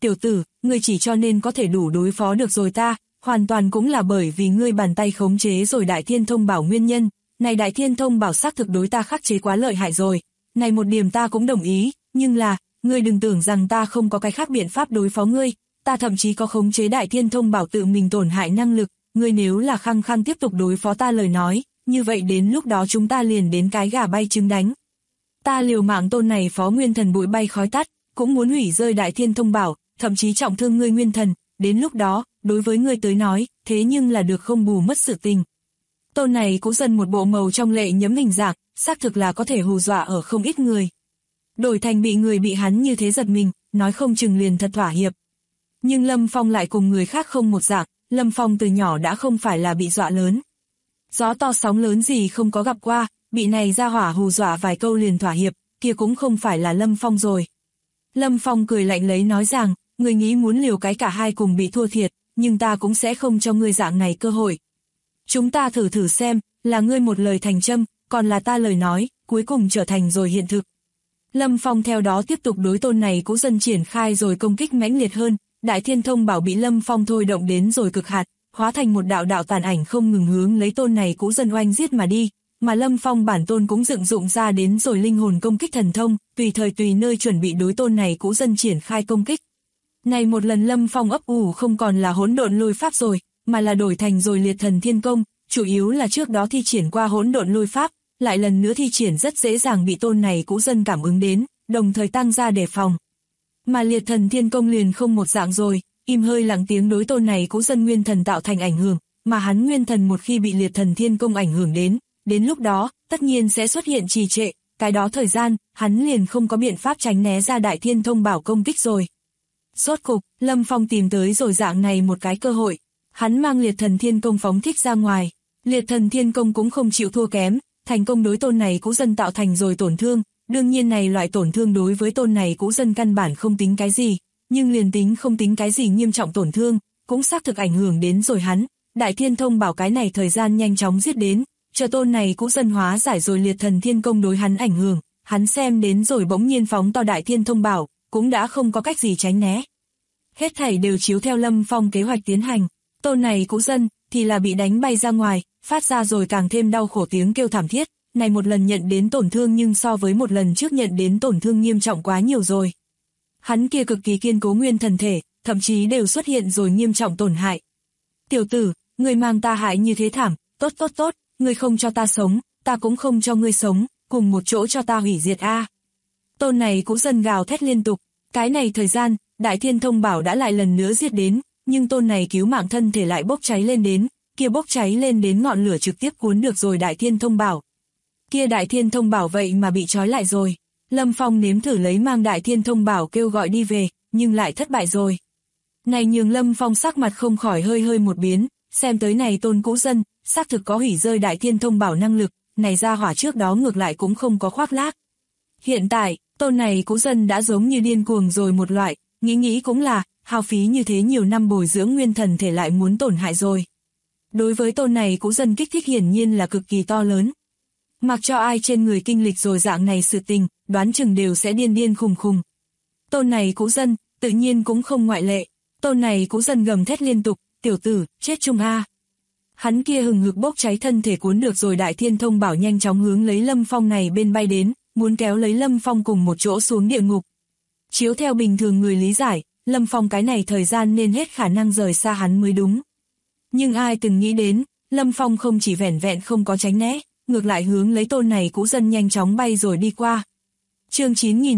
[SPEAKER 2] tiểu tử, ngươi chỉ cho nên có thể đủ đối phó được rồi ta, hoàn toàn cũng là bởi vì ngươi bàn tay khống chế rồi Đại Thiên Thông Bảo nguyên nhân, này Đại Thiên Thông Bảo xác thực đối ta khắc chế quá lợi hại rồi, này một điểm ta cũng đồng ý, nhưng là, ngươi đừng tưởng rằng ta không có cái khác biện pháp đối phó ngươi, ta thậm chí có khống chế Đại Thiên Thông Bảo tự mình tổn hại năng lực, ngươi nếu là khăng khăng tiếp tục đối phó ta lời nói, như vậy đến lúc đó chúng ta liền đến cái gà bay trứng đánh. Ta liều mạng tôn này phó nguyên thần bụi bay khói tắt, cũng muốn hủy rơi Đại Thiên Thông Bảo, thậm chí trọng thương ngươi nguyên thần, đến lúc đó, đối với ngươi tới nói, thế nhưng là được không bù mất sự tình. Tôn này cũng dần một bộ màu trong lệ nhấm hình dạng, xác thực là có thể hù dọa ở không ít người. Đổi thành bị người bị hắn như thế giật mình, nói không chừng liền thật thỏa hiệp. Nhưng Lâm Phong lại cùng người khác không một dạng, Lâm Phong từ nhỏ đã không phải là bị dọa lớn. Gió to sóng lớn gì không có gặp qua, bị này ra hỏa hù dọa vài câu liền thỏa hiệp, kia cũng không phải là Lâm Phong rồi. Lâm Phong cười lạnh lấy nói rằng, người nghĩ muốn liều cái cả hai cùng bị thua thiệt, nhưng ta cũng sẽ không cho ngươi dạng này cơ hội. Chúng ta thử thử xem, là ngươi một lời thành châm, còn là ta lời nói, cuối cùng trở thành rồi hiện thực. Lâm Phong theo đó tiếp tục đối tôn này cũng dần triển khai rồi công kích mãnh liệt hơn, Đại Thiên Thông Bảo bị Lâm Phong thôi động đến rồi cực hạt, hóa thành một đạo đạo tàn ảnh không ngừng hướng lấy tôn này cũng dần oanh giết mà đi, mà Lâm Phong bản tôn cũng dựng dụng ra đến rồi linh hồn công kích thần thông, tùy thời tùy nơi chuẩn bị đối tôn này cũng dần triển khai công kích. Này một lần Lâm Phong ấp ủ không còn là hỗn độn lôi pháp rồi, mà là đổi thành rồi liệt thần thiên công, chủ yếu là trước đó thi triển qua hỗn độn lôi pháp, lại lần nữa thi triển rất dễ dàng bị tôn này cũng dần cảm ứng đến, đồng thời tăng ra đề phòng. Mà liệt thần thiên công liền không một dạng rồi, im hơi lặng tiếng đối tôn này cũng dần nguyên thần tạo thành ảnh hưởng, mà hắn nguyên thần một khi bị liệt thần thiên công ảnh hưởng đến lúc đó, tất nhiên sẽ xuất hiện trì trệ, cái đó thời gian, hắn liền không có biện pháp tránh né ra Đại Thiên Thông Bảo công kích rồi. Rốt cục, Lâm Phong tìm tới rồi dạng này một cái cơ hội, hắn mang liệt thần thiên công phóng thích ra ngoài, liệt thần thiên công cũng không chịu thua kém, thành công đối tôn này cũng dần tạo thành rồi tổn thương, đương nhiên này loại tổn thương đối với tôn này cũng dần căn bản không tính cái gì, nhưng liền tính không tính cái gì nghiêm trọng tổn thương, cũng xác thực ảnh hưởng đến rồi hắn, Đại Thiên Thông Bảo cái này thời gian nhanh chóng giết đến, chờ tôn này cũng dần hóa giải rồi liệt thần thiên công đối hắn ảnh hưởng, hắn xem đến rồi bỗng nhiên phóng to Đại Thiên Thông Bảo, cũng đã không có cách gì tránh né. Hết thảy đều chiếu theo Lâm Phong kế hoạch tiến hành, tôn này cũng dần thì là bị đánh bay ra ngoài, phát ra rồi càng thêm đau khổ tiếng kêu thảm thiết, này một lần nhận đến tổn thương nhưng so với một lần trước nhận đến tổn thương nghiêm trọng quá nhiều rồi. Hắn kia cực kỳ kiên cố nguyên thần thể, thậm chí đều xuất hiện rồi nghiêm trọng tổn hại. Tiểu tử, ngươi mang ta hại như thế thảm, tốt, ngươi không cho ta sống, ta cũng không cho ngươi sống, cùng một chỗ cho ta hủy diệt a. Tôn này cũng dần gào thét liên tục, cái này thời gian, Đại Thiên Thông Bảo đã lại lần nữa giết đến, nhưng tôn này cứu mạng thân thể lại bốc cháy lên đến, kia bốc cháy lên đến ngọn lửa trực tiếp cuốn được rồi Đại Thiên Thông Bảo. Kia Đại Thiên Thông Bảo vậy mà bị trói lại rồi, Lâm Phong nếm thử lấy mang Đại Thiên Thông Bảo kêu gọi đi về, nhưng lại thất bại rồi. Này nhường Lâm Phong sắc mặt không khỏi hơi một biến, xem tới này tôn cũ dân, xác thực có hủy rơi Đại Thiên Thông Bảo năng lực, này ra hỏa trước đó ngược lại cũng không có khoác lác. Hiện tại, tôn này cũ dân đã giống như điên cuồng rồi một loại, nghĩ cũng là, hao phí như thế nhiều năm bồi dưỡng nguyên thần thể lại muốn tổn hại rồi. Đối với tôn này cũ dân kích thích hiển nhiên là cực kỳ to lớn. Mặc cho ai trên người kinh lịch rồi dạng này sự tình, đoán chừng đều sẽ điên khùng. Tôn này cũ dân, tự nhiên cũng không ngoại lệ. Tôn này cũ dân gầm thét liên tục, tiểu tử, chết chung a. Hắn kia hừng hực bốc cháy thân thể cuốn được rồi Đại Thiên Thông Bảo nhanh chóng hướng lấy Lâm Phong này bên bay đến, muốn kéo lấy Lâm Phong cùng một chỗ xuống địa ngục. Chiếu theo bình thường người lý giải, Lâm Phong cái này thời gian nên hết khả năng rời xa hắn mới đúng. Nhưng ai từng nghĩ đến, Lâm Phong không chỉ vẻn vẹn không có tránh né, ngược lại hướng lấy tôn này cũ dân nhanh chóng bay rồi đi qua. Chương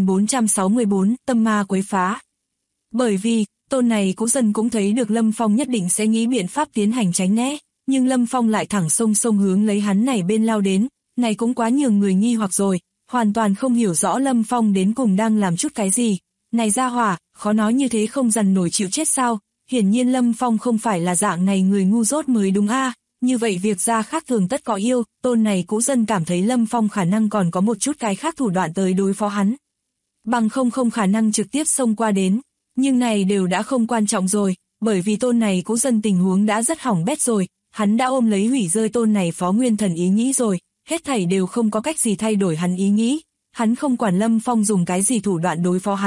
[SPEAKER 2] 9464, tâm ma quấy phá. Bởi vì, tôn này cũ dân cũng thấy được Lâm Phong nhất định sẽ nghĩ biện pháp tiến hành tránh né, nhưng Lâm Phong lại thẳng sông hướng lấy hắn này bên lao đến, này cũng quá nhường người nghi hoặc rồi, hoàn toàn không hiểu rõ Lâm Phong đến cùng đang làm chút cái gì. Này ra hỏa, khó nói như thế không dằn nổi chịu chết sao, hiển nhiên Lâm Phong không phải là dạng này người ngu dốt mới đúng a. Như vậy việc ra khác thường tất có yêu, tôn này cũ dân cảm thấy Lâm Phong khả năng còn có một chút cái khác thủ đoạn tới đối phó hắn. Bằng không khả năng trực tiếp xông qua đến, nhưng này đều đã không quan trọng rồi, bởi vì tôn này cũ dân tình huống đã rất hỏng bét rồi, hắn đã ôm lấy hủy rơi tôn này phó nguyên thần ý nghĩ rồi, hết thảy đều không có cách gì thay đổi hắn ý nghĩ, hắn không quản Lâm Phong dùng cái gì thủ đoạn đối phó hắn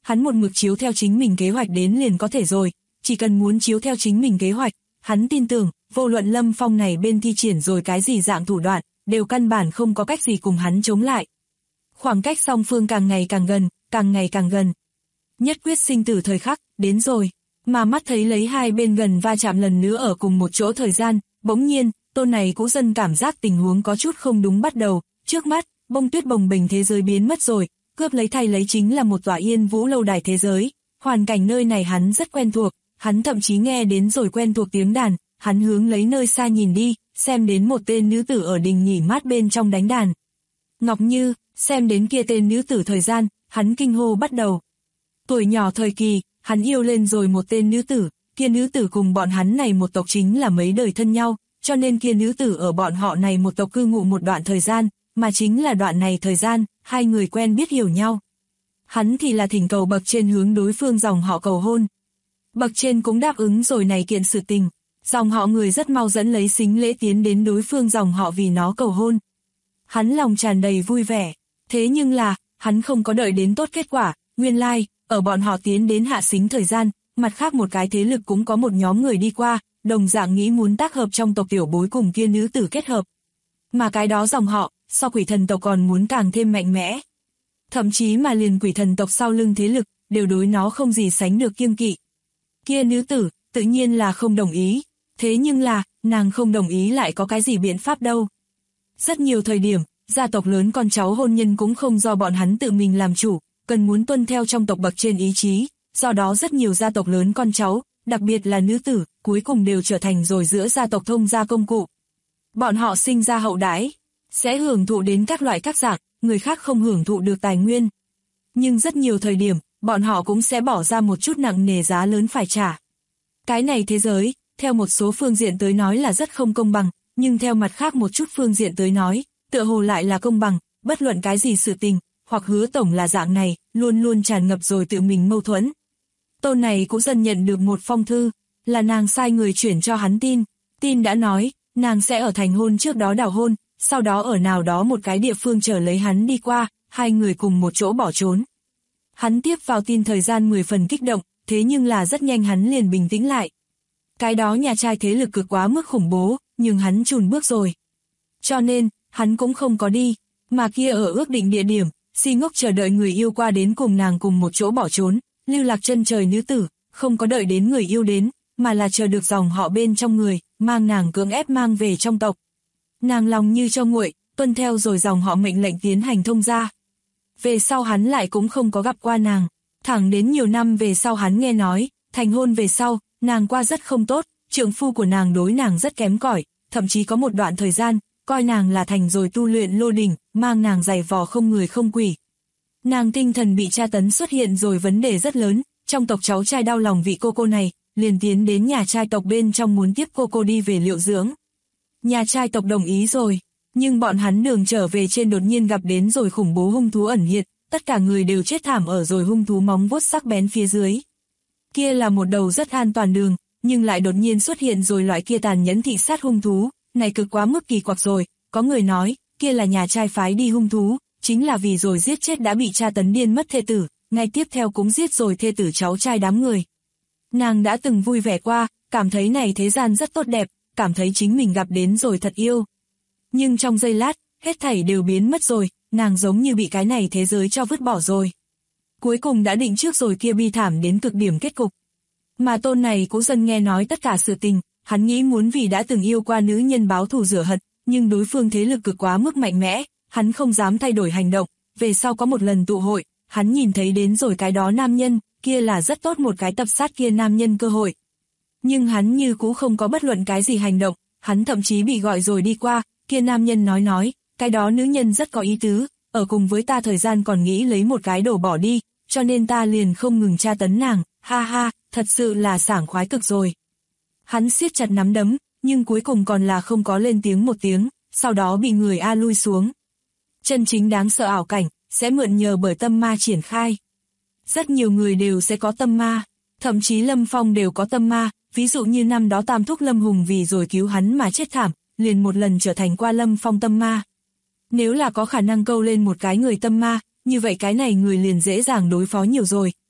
[SPEAKER 2] hắn một mực chiếu theo chính mình kế hoạch đến liền có thể rồi, chỉ cần muốn chiếu theo chính mình kế hoạch, hắn tin tưởng, vô luận Lâm Phong này bên thi triển rồi cái gì dạng thủ đoạn, đều căn bản không có cách gì cùng hắn chống lại. Khoảng cách song phương càng ngày càng gần, càng ngày càng gần. Nhất quyết sinh tử thời khắc, đến rồi, mà mắt thấy lấy hai bên gần va chạm lần nữa ở cùng một chỗ thời gian, bỗng nhiên, Tôn này Cũ Dân cảm giác tình huống có chút không đúng bắt đầu, trước mắt, bông tuyết bồng bềnh thế giới biến mất rồi, cướp lấy thay lấy chính là một tòa Yên Vũ lâu đài thế giới, hoàn cảnh nơi này hắn rất quen thuộc, hắn thậm chí nghe đến rồi quen thuộc tiếng đàn, hắn hướng lấy nơi xa nhìn đi, xem đến một tên nữ tử ở đình nghỉ mát bên trong đánh đàn. Ngọc Như, xem đến kia tên nữ tử thời gian, hắn kinh hô bắt đầu. Tuổi nhỏ thời kỳ, hắn yêu lên rồi một tên nữ tử, kia nữ tử cùng bọn hắn này một tộc chính là mấy đời thân nhau, cho nên kia nữ tử ở bọn họ này một tộc cư ngụ một đoạn thời gian, mà chính là đoạn này thời gian, hai người quen biết hiểu nhau. Hắn thì là thỉnh cầu bậc trên hướng đối phương dòng họ cầu hôn. Bậc trên cũng đáp ứng rồi này kiện sự tình, dòng họ người rất mau dẫn lấy sính lễ tiến đến đối phương dòng họ vì nó cầu hôn. Hắn lòng tràn đầy vui vẻ, thế nhưng là, hắn không có đợi đến tốt kết quả, nguyên lai, ở bọn họ tiến đến hạ sính thời gian, mặt khác một cái thế lực cũng có một nhóm người đi qua, đồng dạng nghĩ muốn tác hợp trong tộc tiểu bối cùng kia nữ tử kết hợp. Mà cái đó dòng họ, so quỷ thần tộc còn muốn càng thêm mạnh mẽ. Thậm chí mà liền quỷ thần tộc sau lưng thế lực, đều đối nó không gì sánh được kiêng kỵ. Kia nữ tử, tự nhiên là không đồng ý, thế nhưng là, nàng không đồng ý lại có cái gì biện pháp đâu. Rất nhiều thời điểm, gia tộc lớn con cháu hôn nhân cũng không do bọn hắn tự mình làm chủ, cần muốn tuân theo trong tộc bậc trên ý chí, do đó rất nhiều gia tộc lớn con cháu, đặc biệt là nữ tử, cuối cùng đều trở thành rồi giữa gia tộc thông gia công cụ. Bọn họ sinh ra hậu đãi, sẽ hưởng thụ đến các loại các dạng, người khác không hưởng thụ được tài nguyên. Nhưng rất nhiều thời điểm, bọn họ cũng sẽ bỏ ra một chút nặng nề giá lớn phải trả. Cái này thế giới, theo một số phương diện tới nói là rất không công bằng, nhưng theo mặt khác một chút phương diện tới nói, tựa hồ lại là công bằng, bất luận cái gì sự tình, hoặc Hứa tổng là dạng này, luôn luôn tràn ngập rồi tự mình mâu thuẫn. Tôn này cũng dần nhận được một phong thư, là nàng sai người chuyển cho hắn tin đã nói, nàng sẽ ở thành hôn trước đó đào hôn, sau đó ở nào đó một cái địa phương chờ lấy hắn đi qua, hai người cùng một chỗ bỏ trốn. Hắn tiếp vào tin thời gian 10 phần kích động, thế nhưng là rất nhanh hắn liền bình tĩnh lại. Cái đó nhà trai thế lực cực quá mức khủng bố, nhưng hắn chùn bước rồi. Cho nên, hắn cũng không có đi, mà kia ở ước định địa điểm, si ngốc chờ đợi người yêu qua đến cùng nàng cùng một chỗ bỏ trốn, lưu lạc chân trời nữ tử, không có đợi đến người yêu đến, mà là chờ được dòng họ bên trong người, mang nàng cưỡng ép mang về trong tộc. Nàng lòng như cho nguội, tuân theo rồi dòng họ mệnh lệnh tiến hành thông gia. Về sau hắn lại cũng không có gặp qua nàng, thẳng đến nhiều năm về sau hắn nghe nói, thành hôn về sau, nàng qua rất không tốt, trượng phu của nàng đối nàng rất kém cỏi, thậm chí có một đoạn thời gian, coi nàng là thành rồi tu luyện lô đỉnh, mang nàng giày vò không người không quỷ. Nàng tinh thần bị tra tấn xuất hiện rồi vấn đề rất lớn, trong tộc cháu trai đau lòng vị cô này, liền tiến đến nhà trai tộc bên trong muốn tiếp cô đi về liệu dưỡng. Nhà trai tộc đồng ý rồi, nhưng bọn hắn đường trở về trên đột nhiên gặp đến rồi khủng bố hung thú ẩn hiện, tất cả người đều chết thảm ở rồi hung thú móng vuốt sắc bén phía dưới. Kia là một đầu rất an toàn đường, nhưng lại đột nhiên xuất hiện rồi loại kia tàn nhẫn thị sát hung thú, này cực quá mức kỳ quặc rồi, có người nói, kia là nhà trai phái đi hung thú, chính là vì rồi giết chết đã bị tra tấn điên mất thê tử, ngay tiếp theo cũng giết rồi thê tử cháu trai đám người. Nàng đã từng vui vẻ qua, cảm thấy này thế gian rất tốt đẹp, cảm thấy chính mình gặp đến rồi thật yêu. Nhưng trong giây lát, hết thảy đều biến mất rồi, nàng giống như bị cái này thế giới cho vứt bỏ rồi. Cuối cùng đã định trước rồi kia bi thảm đến cực điểm kết cục. Mà Tôn này cũng dần nghe nói tất cả sự tình, hắn nghĩ muốn vì đã từng yêu qua nữ nhân báo thù rửa hận, nhưng đối phương thế lực cực quá mức mạnh mẽ, hắn không dám thay đổi hành động. Về sau có một lần tụ hội, hắn nhìn thấy đến rồi cái đó nam nhân, kia là rất tốt một cái tập sát kia nam nhân cơ hội. Nhưng hắn như cũ không có bất luận cái gì hành động, hắn thậm chí bị gọi rồi đi qua, kia nam nhân nói, cái đó nữ nhân rất có ý tứ, ở cùng với ta thời gian còn nghĩ lấy một cái đổ bỏ đi, cho nên ta liền không ngừng tra tấn nàng, ha ha, thật sự là sảng khoái cực rồi. Hắn siết chặt nắm đấm, nhưng cuối cùng còn là không có lên tiếng một tiếng, sau đó bị người A lui xuống. Chân chính đáng sợ ảo cảnh, sẽ mượn nhờ bởi tâm ma triển khai. Rất nhiều người đều sẽ có tâm ma, thậm chí Lâm Phong đều có tâm ma, ví dụ như năm đó Tam Thúc Lâm Hùng vì rồi cứu hắn mà chết thảm, liền một lần trở thành qua Lâm Phong tâm ma. Nếu là có khả năng câu lên một cái người tâm ma, như vậy cái này người liền dễ dàng đối phó nhiều rồi,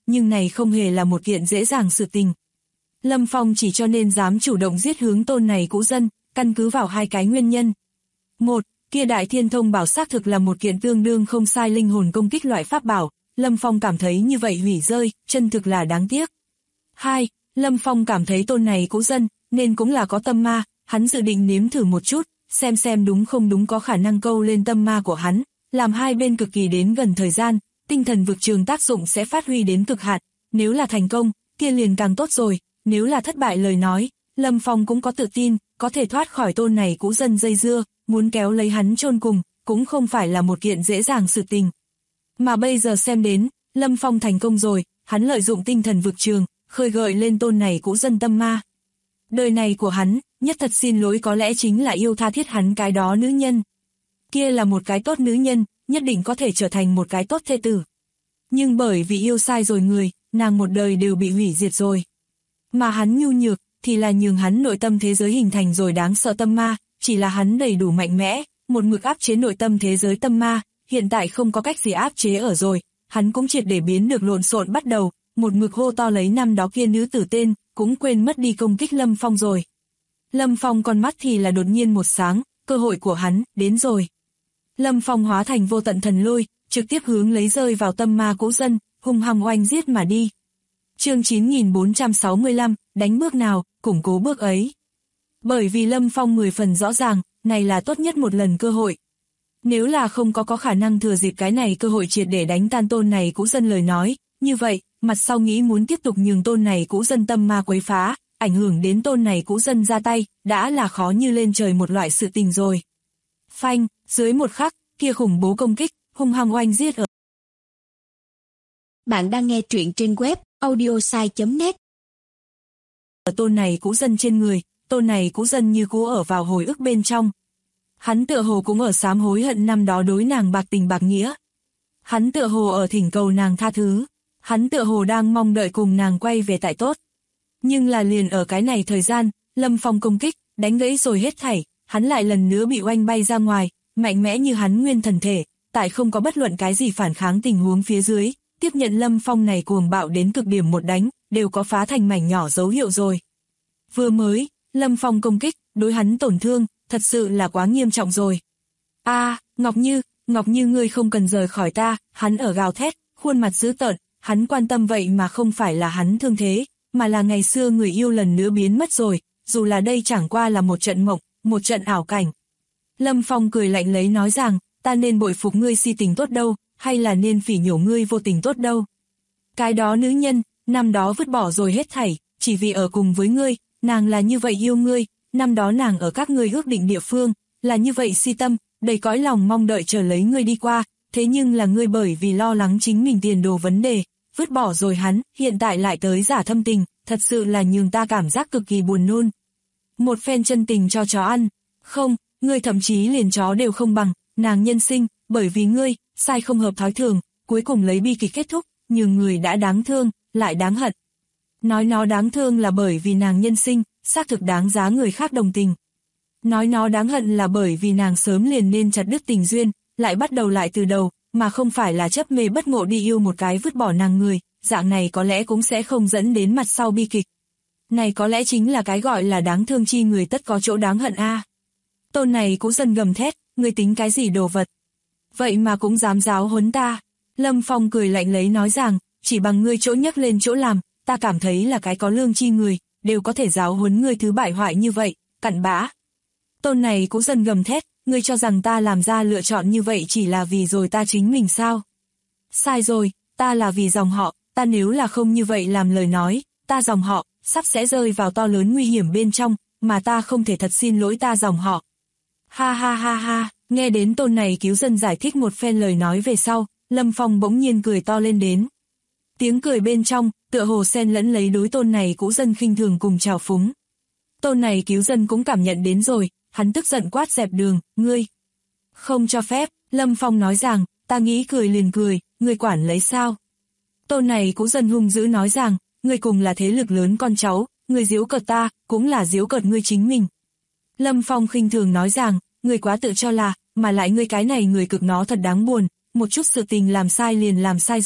[SPEAKER 2] nhưng này không hề là một kiện dễ dàng sự tình. Lâm Phong chỉ cho nên dám chủ động giết hướng tôn này cũ dân, căn cứ vào hai cái nguyên nhân. Một, kia Đại Thiên Thông bảo xác thực là một kiện tương đương không sai linh hồn công kích loại pháp bảo, Lâm Phong cảm thấy như vậy hủy rơi, chân thực là đáng tiếc. Hai, Lâm Phong cảm thấy tôn này cũ dân, nên cũng là có tâm ma, hắn dự định nếm thử một chút, xem đúng không đúng có khả năng câu lên tâm ma của hắn, làm hai bên cực kỳ đến gần thời gian, tinh thần vực trường tác dụng sẽ phát huy đến cực hạn, nếu là thành công, kia liền càng tốt rồi, nếu là thất bại lời nói, Lâm Phong cũng có tự tin, có thể thoát khỏi tôn này cũ dân dây dưa, muốn kéo lấy hắn chôn cùng, cũng không phải là một kiện dễ dàng sự tình. Mà bây giờ xem đến, Lâm Phong thành công rồi, hắn lợi dụng tinh thần vực trường, khơi gợi lên tôn này cũ dân tâm ma. Đời này của hắn, nhất thật xin lỗi có lẽ chính là yêu tha thiết hắn cái đó nữ nhân. Kia là một cái tốt nữ nhân, nhất định có thể trở thành một cái tốt thê tử. Nhưng bởi vì yêu sai rồi người, nàng một đời đều bị hủy diệt rồi. Mà hắn nhu nhược, thì là nhường hắn nội tâm thế giới hình thành rồi đáng sợ tâm ma, chỉ là hắn đầy đủ mạnh mẽ, một mực áp chế nội tâm thế giới tâm ma, hiện tại không có cách gì áp chế ở rồi, hắn cũng triệt để biến được lộn xộn bắt đầu, một mực hô to lấy năm đó kia nữ tử tên, cũng quên mất đi công kích Lâm Phong rồi. Lâm Phong con mắt thì là đột nhiên một sáng, cơ hội của hắn, đến rồi. Lâm Phong hóa thành vô tận thần lôi, trực tiếp hướng lấy rơi vào tâm ma cũ dân, hung hăng oanh giết mà đi. Chương 9465, đánh bước nào, củng cố bước ấy. Bởi vì Lâm Phong 10 phần rõ ràng, này là tốt nhất một lần cơ hội. Nếu là không có khả năng thừa dịp cái này cơ hội triệt để đánh tan tôn này cũ dân lời nói, như vậy, mặt sau nghĩ muốn tiếp tục nhường tôn này cũ dân tâm ma quấy phá, ảnh hưởng đến tôn này cũ dân ra tay, đã là khó như lên trời một loại sự tình rồi. Phanh, dưới một khắc, kia khủng bố công kích, hung hăng oanh giết ở.
[SPEAKER 3] Bạn đang nghe truyện trên web audiosai.net.
[SPEAKER 2] Ở tôn này cũ dân trên người, tôn này cũ dân như cũ ở vào hồi ức bên trong. Hắn tựa hồ cũng ở sám hối hận năm đó đối nàng bạc tình bạc nghĩa. Hắn tựa hồ ở thỉnh cầu nàng tha thứ. Hắn tựa hồ đang mong đợi cùng nàng quay về tại tốt. Nhưng là liền ở cái này thời gian, Lâm Phong công kích, đánh gãy rồi hết thảy, hắn lại lần nữa bị oanh bay ra ngoài, mạnh mẽ như hắn nguyên thần thể, tại không có bất luận cái gì phản kháng tình huống phía dưới, tiếp nhận Lâm Phong này cuồng bạo đến cực điểm một đánh, đều có phá thành mảnh nhỏ dấu hiệu rồi. Vừa mới, Lâm Phong công kích, đối hắn tổn thương, thật sự là quá nghiêm trọng rồi. Ngọc Như ngươi không cần rời khỏi ta, hắn ở gào thét, khuôn mặt dữ tợn, hắn quan tâm vậy mà không phải là hắn thương thế, mà là ngày xưa người yêu lần nữa biến mất rồi, dù là đây chẳng qua là một trận mộng, một trận ảo cảnh. Lâm Phong cười lạnh lấy nói rằng, ta nên bội phục ngươi si tình tốt đâu, hay là nên phỉ nhổ ngươi vô tình tốt đâu. Cái đó nữ nhân, năm đó vứt bỏ rồi hết thảy, chỉ vì ở cùng với ngươi, nàng là như vậy yêu ngươi, năm đó nàng ở các ngươi ước định địa phương, là như vậy si tâm, đầy cõi lòng mong đợi chờ lấy ngươi đi qua, thế nhưng là ngươi bởi vì lo lắng chính mình tiền đồ vấn đề, vứt bỏ rồi hắn, hiện tại lại tới giả thâm tình, thật sự là nhường ta cảm giác cực kỳ buồn nôn. Một phen chân tình cho chó ăn, không, ngươi thậm chí liền chó đều không bằng, nàng nhân sinh, bởi vì ngươi, sai không hợp thói thường, cuối cùng lấy bi kịch kết thúc, nhường người đã đáng thương, lại đáng hận. Nói nó đáng thương là bởi vì nàng nhân sinh, xác thực đáng giá người khác đồng tình. Nói nó đáng hận là bởi vì nàng sớm liền nên chặt đứt tình duyên, lại bắt đầu lại từ đầu, mà không phải là chấp mê bất ngộ đi yêu một cái vứt bỏ nàng người, dạng này có lẽ cũng sẽ không dẫn đến mặt sau bi kịch. Này có lẽ chính là cái gọi là đáng thương chi người tất có chỗ đáng hận a. Tôn này cũng dần gầm thét, ngươi tính cái gì đồ vật? Vậy mà cũng dám giáo huấn ta. Lâm Phong cười lạnh lấy nói rằng, chỉ bằng ngươi chỗ nhấc lên chỗ làm, ta cảm thấy là cái có lương chi người, đều có thể giáo huấn ngươi thứ bại hoại như vậy, cặn bã. Tôn này cũng dần gầm thét, ngươi cho rằng ta làm ra lựa chọn như vậy chỉ là vì rồi ta chính mình sao? Sai rồi, ta là vì dòng họ, ta nếu là không như vậy làm lời nói, ta dòng họ, sắp sẽ rơi vào to lớn nguy hiểm bên trong, mà ta không thể thật xin lỗi ta dòng họ. Ha ha ha ha, nghe đến tôn này cứu dân giải thích một phen lời nói về sau, Lâm Phong bỗng nhiên cười to lên đến. Tiếng cười bên trong, tựa hồ xen lẫn lấy đối tôn này cũ dân khinh thường cùng trào phúng. Tôn này cứu dân cũng cảm nhận đến rồi, hắn tức giận quát dẹp đường, ngươi. Không cho phép, Lâm Phong nói rằng, ta nghĩ cười liền cười, ngươi quản lấy sao. Tôn này cũ dân hung dữ nói rằng, ngươi cùng là thế lực lớn con cháu, ngươi giễu cợt ta, cũng là giễu cợt ngươi chính mình. Lâm Phong khinh thường nói rằng, ngươi quá tự cho là, mà lại ngươi cái này người cực nó thật đáng buồn, một chút sự tình làm sai liền làm sai rồi,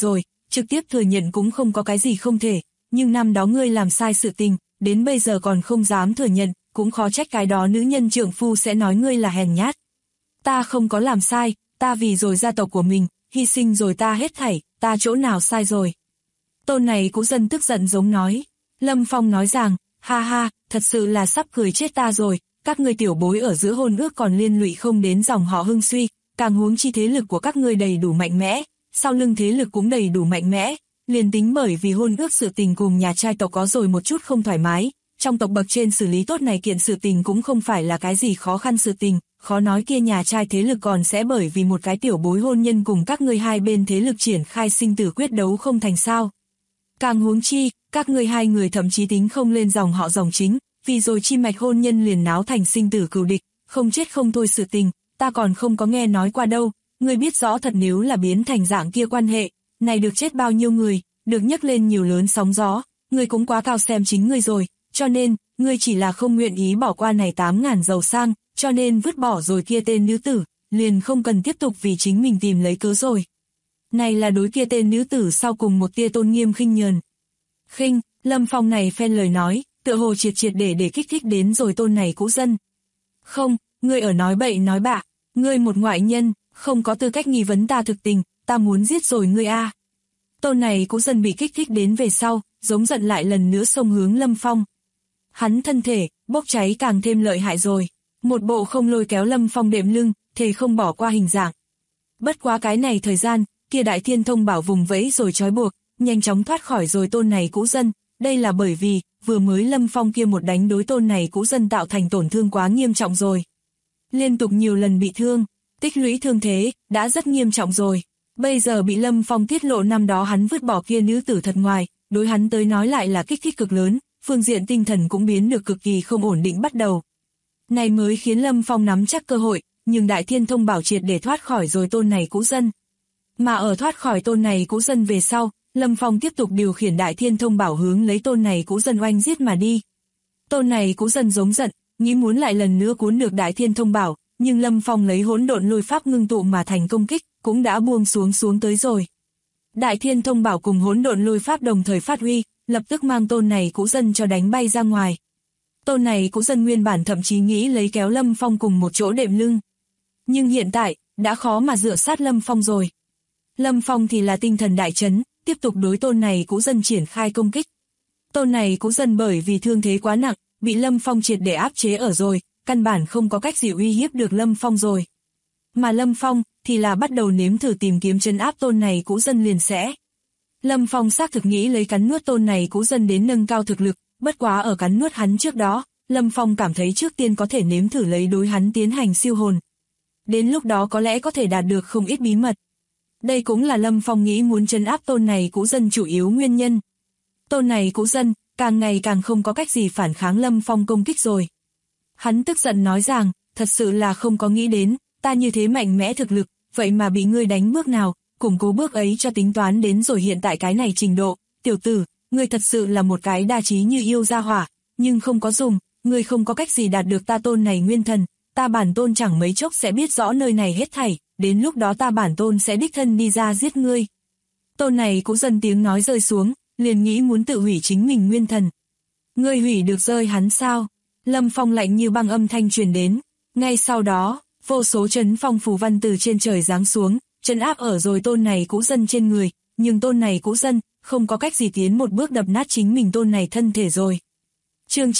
[SPEAKER 2] trực tiếp thừa nhận cũng không có cái gì không thể, nhưng năm đó ngươi làm sai sự tình, đến bây giờ còn không dám thừa nhận, cũng khó trách cái đó nữ nhân trượng phu sẽ nói ngươi là hèn nhát. Ta không có làm sai, ta vì rồi gia tộc của mình, hy sinh rồi ta hết thảy, ta chỗ nào sai rồi. Tôn này Cũ Dân tức giận giống nói. Lâm Phong nói rằng, ha ha, thật sự là sắp cười chết ta rồi, các ngươi tiểu bối ở giữa hôn ước còn liên lụy không đến dòng họ Hưng suy, càng huống chi thế lực của các ngươi đầy đủ mạnh mẽ, sau lưng thế lực cũng đầy đủ mạnh mẽ, liền tính bởi vì hôn ước sự tình cùng nhà trai tộc có rồi một chút không thoải mái, trong tộc bậc trên xử lý tốt này kiện sự tình cũng không phải là cái gì khó khăn sự tình, khó nói kia nhà trai thế lực còn sẽ bởi vì một cái tiểu bối hôn nhân cùng các ngươi hai bên thế lực triển khai sinh tử quyết đấu không thành sao. Càng huống chi, các ngươi hai người thậm chí tính không lên dòng họ dòng chính, vì rồi chi mạch hôn nhân liền náo thành sinh tử cừu địch, không chết không thôi sự tình, ta còn không có nghe nói qua đâu, ngươi biết rõ thật nếu là biến thành dạng kia quan hệ, này được chết bao nhiêu người, được nhấc lên nhiều lớn sóng gió, ngươi cũng quá cao xem chính ngươi rồi, cho nên, ngươi chỉ là không nguyện ý bỏ qua này 8.000 giàu sang, cho nên vứt bỏ rồi kia tên nữ tử, liền không cần tiếp tục vì chính mình tìm lấy cớ rồi. Này là đối kia tên nữ tử sau cùng một tia tôn nghiêm khinh nhờn. Khinh, Lâm Phong này phen lời nói, tựa hồ triệt để kích thích đến rồi Tôn này Cũ Dân. Không, ngươi ở nói bậy nói bạ, ngươi một ngoại nhân, không có tư cách nghi vấn ta thực tình, ta muốn giết rồi ngươi a. Tôn này Cũ Dân bị kích thích đến về sau, giống giận lại lần nữa xông hướng Lâm Phong. Hắn thân thể, bốc cháy càng thêm lợi hại rồi, một bộ không lôi kéo Lâm Phong đệm lưng, thề không bỏ qua hình dạng. Bất quá cái này thời gian, kia Đại Thiên Thông Bảo vùng vẫy rồi trói buộc, nhanh chóng thoát khỏi rồi Tôn này Cũ Dân, đây là bởi vì, vừa mới Lâm Phong kia một đánh đối Tôn này Cũ Dân tạo thành tổn thương quá nghiêm trọng rồi. Liên tục nhiều lần bị thương, tích lũy thương thế, đã rất nghiêm trọng rồi. Bây giờ bị Lâm Phong tiết lộ năm đó hắn vứt bỏ kia nữ tử thật ngoài, đối hắn tới nói lại là kích thích cực lớn, phương diện tinh thần cũng biến được cực kỳ không ổn định bắt đầu. Này mới khiến Lâm Phong nắm chắc cơ hội, nhưng Đại Thiên Thông Bảo triệt để thoát khỏi rồi Tôn này Cũ Dân. Mà ở thoát khỏi Tôn này Cũ Dân về sau, Lâm Phong tiếp tục điều khiển Đại Thiên Thông Bảo hướng lấy Tôn này Cũ Dân oanh giết mà đi. Tôn này Cũ Dân giống giận, nghĩ muốn lại lần nữa cuốn được Đại Thiên Thông Bảo, nhưng Lâm Phong lấy hỗn độn lôi pháp ngưng tụ mà thành công kích, cũng đã buông xuống tới rồi. Đại Thiên Thông Bảo cùng hỗn độn lôi pháp đồng thời phát huy, lập tức mang Tôn này Cũ Dân cho đánh bay ra ngoài. Tôn này Cũ Dân nguyên bản thậm chí nghĩ lấy kéo Lâm Phong cùng một chỗ đệm lưng. Nhưng hiện tại, đã khó mà dựa sát Lâm Phong rồi. Lâm Phong thì là tinh thần đại chấn, tiếp tục đối Tôn này Cũ Dân triển khai công kích. Tôn này Cũ Dân bởi vì thương thế quá nặng, bị Lâm Phong triệt để áp chế ở rồi, căn bản không có cách gì uy hiếp được Lâm Phong rồi. Mà Lâm Phong thì là bắt đầu nếm thử tìm kiếm trấn áp Tôn này Cũ Dân liền sẽ. Lâm Phong xác thực nghĩ lấy cắn nuốt Tôn này Cũ Dân đến nâng cao thực lực, bất quá ở cắn nuốt hắn trước đó, Lâm Phong cảm thấy trước tiên có thể nếm thử lấy đối hắn tiến hành siêu hồn. Đến lúc đó có lẽ có thể đạt được không ít bí mật. Đây cũng là Lâm Phong nghĩ muốn trấn áp Tôn này Cũ Dân chủ yếu nguyên nhân. Tôn này Cũ Dân càng ngày càng không có cách gì phản kháng Lâm Phong công kích rồi. Hắn tức giận nói rằng, thật sự là không có nghĩ đến, ta như thế mạnh mẽ thực lực, vậy mà bị ngươi đánh bước nào, củng cố bước ấy cho tính toán đến rồi hiện tại cái này trình độ. Tiểu tử, ngươi thật sự là một cái đa trí như yêu gia hỏa, nhưng không có dùng, ngươi không có cách gì đạt được ta Tôn này nguyên thần, ta bản Tôn chẳng mấy chốc sẽ biết rõ nơi này hết thảy, đến lúc đó ta bản Tôn sẽ đích thân đi ra giết ngươi. Tôn này Cũ Dân tiếng nói rơi xuống, liền nghĩ muốn tự hủy chính mình nguyên thần. Ngươi hủy được rơi hắn sao? Lâm Phong lạnh như băng âm thanh truyền đến. Ngay sau đó, vô số trấn phong phù văn từ trên trời giáng xuống, trấn áp ở rồi Tôn này Cũ Dân trên người, nhưng Tôn này Cũ Dân không có cách gì tiến một bước đập nát chính mình Tôn này thân thể rồi. Chương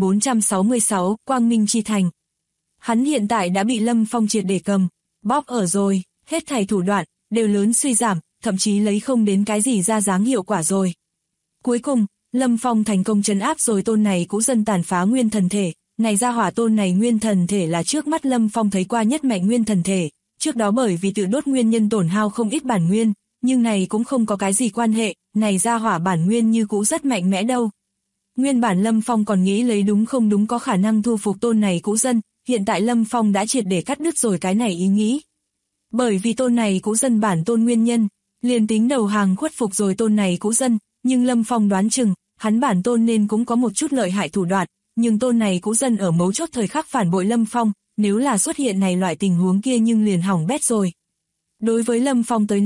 [SPEAKER 2] 9466, Quang Minh Chi Thành. Hắn hiện tại đã bị Lâm Phong triệt để cầm, bóp ở rồi, hết thảy thủ đoạn đều lớn suy giảm, thậm chí lấy không đến cái gì ra dáng hiệu quả rồi. Cuối cùng, Lâm Phong thành công trấn áp rồi Tôn này Cũ Dân tàn phá nguyên thần thể, này ra hỏa Tôn này nguyên thần thể là trước mắt Lâm Phong thấy qua nhất mạnh nguyên thần thể, trước đó bởi vì tự đốt nguyên nhân tổn hao không ít bản nguyên, nhưng này cũng không có cái gì quan hệ, này ra hỏa bản nguyên như cũ rất mạnh mẽ đâu. Nguyên bản Lâm Phong còn nghĩ lấy đúng không đúng có khả năng thu phục Tôn này Cũ Dân, hiện tại Lâm Phong đã triệt để cắt đứt rồi cái này ý nghĩ. Bởi vì Tôn này Cũ Dân bản Tôn nguyên nhân, liền tính đầu hàng khuất phục rồi Tôn này Cũ Dân, nhưng Lâm Phong đoán chừng, hắn bản Tôn nên cũng có một chút lợi hại thủ đoạn, nhưng Tôn này Cũ Dân ở mấu chốt thời khắc phản bội Lâm Phong, nếu là xuất hiện này loại tình huống kia nhưng liền hỏng bét rồi. Đối với Lâm Phong tới nói,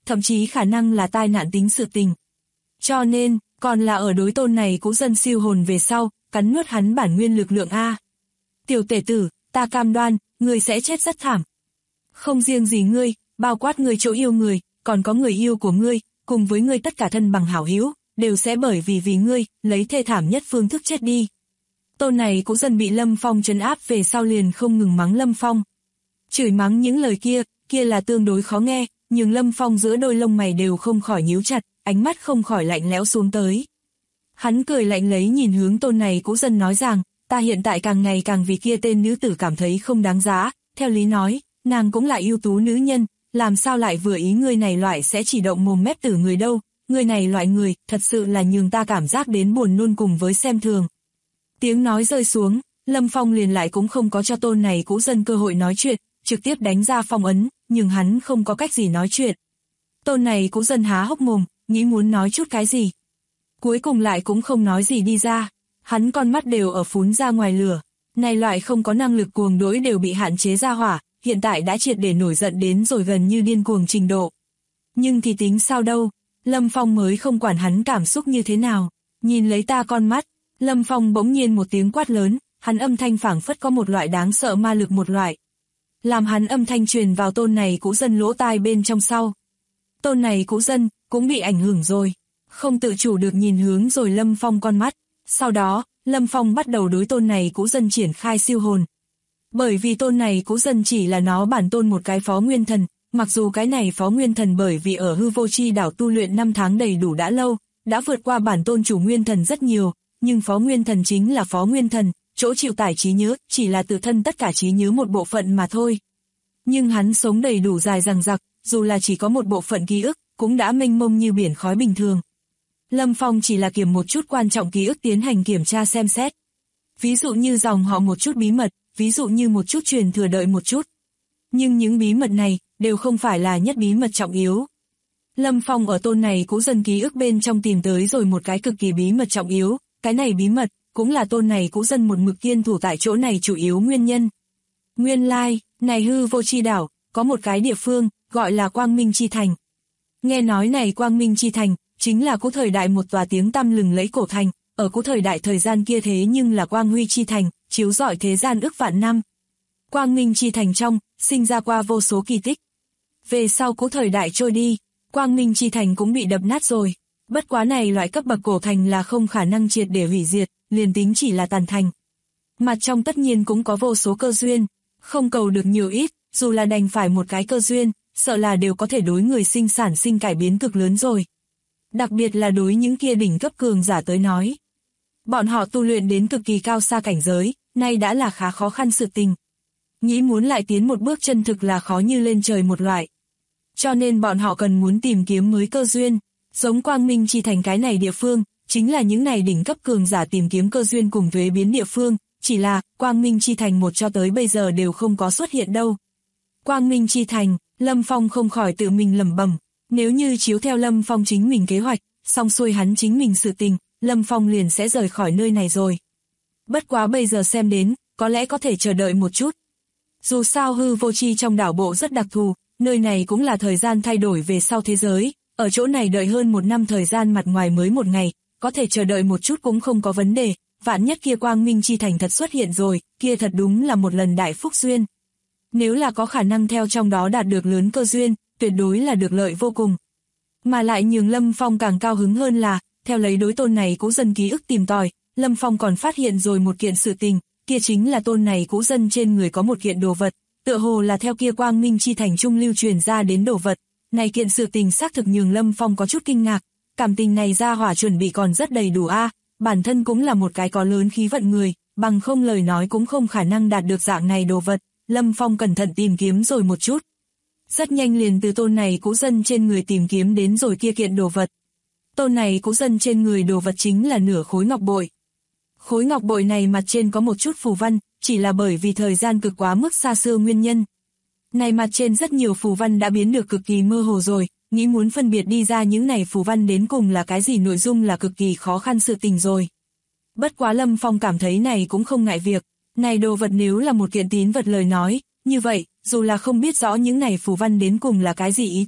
[SPEAKER 2] thậm chí khả năng là tai nạn tính sự tình. Cho nên, còn là ở đối tôn này cũ dân siêu hồn về sau, cắn nuốt hắn bản nguyên lực lượng a. Tiểu tể tử, ta cam đoan, ngươi sẽ chết rất thảm. Không riêng gì ngươi, bao quát ngươi chỗ yêu người, còn có người yêu của ngươi, cùng với ngươi tất cả thân bằng hảo hữu, đều sẽ bởi vì ngươi, lấy thê thảm nhất phương thức chết đi. Tôn này cũ dân bị Lâm Phong trấn áp về sau liền không ngừng mắng Lâm Phong. Chửi mắng những lời kia là tương đối khó nghe, nhưng Lâm Phong giữa đôi lông mày đều không khỏi nhíu chặt, ánh mắt không khỏi lạnh lẽo xuống tới. Hắn cười lạnh lấy nhìn hướng tôn này cũ dân nói rằng, ta hiện tại càng ngày càng vì kia tên nữ tử cảm thấy không đáng giá, theo lý nói, nàng cũng là ưu tú nữ nhân, làm sao lại vừa ý ngươi này loại sẽ chỉ động mồm mép tử người đâu, ngươi này loại người, thật sự là nhường ta cảm giác đến buồn nôn cùng với xem thường. Tiếng nói rơi xuống, Lâm Phong liền lại cũng không có cho tôn này cũ dân cơ hội nói chuyện, trực tiếp đánh ra phong ấn, nhưng hắn không có cách gì nói chuyện. Tôn này cũ dân há hốc mồm, nghĩ muốn nói chút cái gì. Cuối cùng lại cũng không nói gì đi ra, hắn con mắt đều ở phún ra ngoài lửa. Này loại không có năng lực cuồng đỗi đều bị hạn chế ra hỏa, hiện tại đã triệt để nổi giận đến rồi gần như điên cuồng trình độ. Nhưng thì tính sao đâu, Lâm Phong mới không quản hắn cảm xúc như thế nào. Nhìn lấy ta con mắt, Lâm Phong bỗng nhiên một tiếng quát lớn, hắn âm thanh phảng phất có một loại đáng sợ ma lực một loại. Làm hắn âm thanh truyền vào tôn này cũ dân lỗ tai bên trong sau. Tôn này cũ dân, cũng bị ảnh hưởng rồi. Không tự chủ được nhìn hướng rồi Lâm Phong con mắt. Sau đó, Lâm Phong bắt đầu đối tôn này cũ dân triển khai siêu hồn. Bởi vì tôn này cũ dân chỉ là nó bản tôn một cái phó nguyên thần, mặc dù cái này phó nguyên thần bởi vì ở hư vô chi đảo tu luyện 5 tháng đầy đủ đã lâu, đã vượt qua bản tôn chủ nguyên thần rất nhiều, nhưng phó nguyên thần chính là phó nguyên thần, chỗ chịu tải trí nhớ, chỉ là tự thân tất cả trí nhớ một bộ phận mà thôi. Nhưng hắn sống đầy đủ dài dằng dặc, dù là chỉ có một bộ phận ký ức, cũng đã mênh mông như biển khói bình thường. Lâm Phong chỉ là kiểm một chút quan trọng ký ức tiến hành kiểm tra xem xét. Ví dụ như dòng họ một chút bí mật, ví dụ như một chút truyền thừa đợi một chút. Nhưng những bí mật này, đều không phải là nhất bí mật trọng yếu. Lâm Phong ở tôn này cũ dân ký ức bên trong tìm tới rồi một cái cực kỳ bí mật trọng yếu, cái này bí mật, cũng là tôn này cũ dân một mực kiên thủ tại chỗ này chủ yếu nguyên nhân. Nguyên lai, này hư vô chi đảo, có một cái địa phương, gọi là Quang Minh Chi Thành. Nghe nói này Quang Minh Chi Thành, chính là cũ thời đại một tòa tiếng tăm lừng lẫy cổ thành, ở cũ thời đại thời gian kia thế nhưng là Quang Huy Chi Thành, chiếu rọi thế gian ức vạn năm. Quang Minh Chi Thành trong, sinh ra qua vô số kỳ tích. Về sau cũ thời đại trôi đi, Quang Minh Chi Thành cũng bị đập nát rồi. Bất quá này loại cấp bậc cổ thành là không khả năng triệt để hủy diệt, liền tính chỉ là tàn thành. Mặt trong tất nhiên cũng có vô số cơ duyên, không cầu được nhiều ít, dù là đành phải một cái cơ duyên, sợ là đều có thể đối người sinh sản sinh cải biến cực lớn rồi. Đặc biệt là đối những kia đỉnh cấp cường giả tới nói. Bọn họ tu luyện đến cực kỳ cao xa cảnh giới, nay đã là khá khó khăn sự tình. Nghĩ muốn lại tiến một bước chân thực là khó như lên trời một loại. Cho nên bọn họ cần muốn tìm kiếm mới cơ duyên, giống Quang Minh Chi Thành cái này địa phương, chính là những này đỉnh cấp cường giả tìm kiếm cơ duyên cùng thuế biến địa phương, chỉ là Quang Minh Chi Thành một cho tới bây giờ đều không có xuất hiện đâu. Quang Minh Chi Thành, Lâm Phong không khỏi tự mình lẩm bẩm, nếu như chiếu theo Lâm Phong chính mình kế hoạch, xong xuôi hắn chính mình sự tình, Lâm Phong liền sẽ rời khỏi nơi này rồi. Bất quá bây giờ xem đến, có lẽ có thể chờ đợi một chút. Dù sao hư vô chi trong đảo bộ rất đặc thù, nơi này cũng là thời gian thay đổi về sau thế giới, ở chỗ này đợi hơn 1 năm thời gian mặt ngoài mới 1 ngày, có thể chờ đợi một chút cũng không có vấn đề, vạn nhất kia Quang Minh Chi Thành thật xuất hiện rồi, kia thật đúng là một lần đại phúc duyên. Nếu là có khả năng theo trong đó đạt được lớn cơ duyên, tuyệt đối là được lợi vô cùng. Mà lại nhường Lâm Phong càng cao hứng hơn là, theo lấy đối tôn này cũ dân ký ức tìm tòi, Lâm Phong còn phát hiện rồi một kiện sự tình, kia chính là tôn này cũ dân trên người có một kiện đồ vật, tựa hồ là theo kia Quang Minh Chi Thành trung lưu truyền ra đến đồ vật. Này kiện sự tình xác thực nhường Lâm Phong có chút kinh ngạc, cảm tình này ra hỏa chuẩn bị còn rất đầy đủ a, bản thân cũng là một cái có lớn khí vận người, bằng không lời nói cũng không khả năng đạt được dạng này đồ vật. Lâm Phong cẩn thận tìm kiếm rồi một chút. Rất nhanh liền từ tôn này cũ dân trên người tìm kiếm đến rồi kia kiện đồ vật. Tôn này cũ dân trên người đồ vật chính là nửa khối ngọc bội. Khối ngọc bội này mặt trên có một chút phù văn, chỉ là bởi vì thời gian cực quá mức xa xưa nguyên nhân. Này mặt trên rất nhiều phù văn đã biến được cực kỳ mơ hồ rồi, nghĩ muốn phân biệt đi ra những này phù văn đến cùng là cái gì nội dung là cực kỳ khó khăn sự tình rồi. Bất quá Lâm Phong cảm thấy này cũng không ngại việc, này đồ vật nếu là một kiện tín vật lời nói, như vậy, dù là không biết rõ những này phù văn đến cùng là cái gì ý tứ,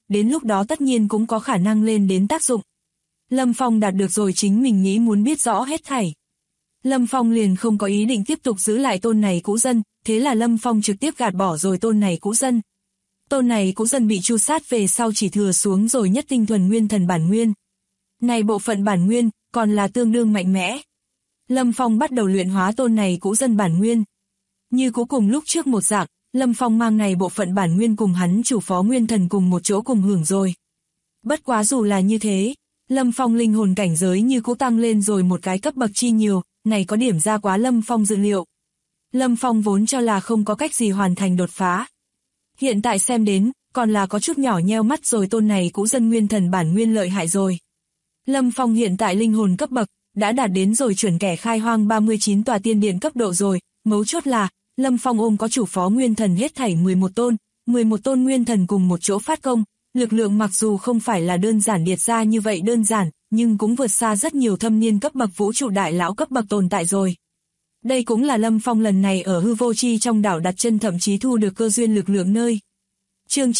[SPEAKER 2] đến lúc đó tất nhiên cũng có khả năng lên đến tác dụng. Lâm Phong đạt được rồi chính mình nghĩ muốn biết rõ hết thảy. Lâm Phong liền không có ý định tiếp tục giữ lại tôn này cũ dân, thế là Lâm Phong trực tiếp gạt bỏ rồi tôn này cũ dân. Tôn này cũ dân bị tru sát về sau chỉ thừa xuống rồi nhất tinh thuần nguyên thần bản nguyên. Này bộ phận bản nguyên, còn là tương đương mạnh mẽ. Lâm Phong bắt đầu luyện hóa tôn này cũ dân bản nguyên. Như cũ cùng lúc trước một dạng, Lâm Phong mang này bộ phận bản nguyên cùng hắn chủ phó nguyên thần cùng một chỗ cùng hưởng rồi. Bất quá dù là như thế, Lâm Phong linh hồn cảnh giới như cũ tăng lên rồi một cái cấp bậc chi nhiều, này có điểm ra quá Lâm Phong dự liệu. Lâm Phong vốn cho là không có cách gì hoàn thành đột phá. Hiện tại xem đến, còn là có chút nhỏ nheo mắt rồi tôn này cũ dân nguyên thần bản nguyên lợi hại rồi. Lâm Phong hiện tại linh hồn cấp bậc, đã đạt đến rồi chuẩn kẻ khai hoang 39 tòa tiên điện cấp độ rồi, mấu chốt là, Lâm Phong ôm có chủ phó nguyên thần hết thảy 11 tôn nguyên thần cùng một chỗ phát công, lực lượng mặc dù không phải là đơn giản điệt ra như vậy đơn giản, nhưng cũng vượt xa rất nhiều thâm niên cấp bậc vũ trụ đại lão cấp bậc tồn tại rồi. Đây cũng là Lâm Phong lần này ở hư vô chi trong đảo đặt chân thậm chí thu được cơ duyên lực lượng nơi. Chương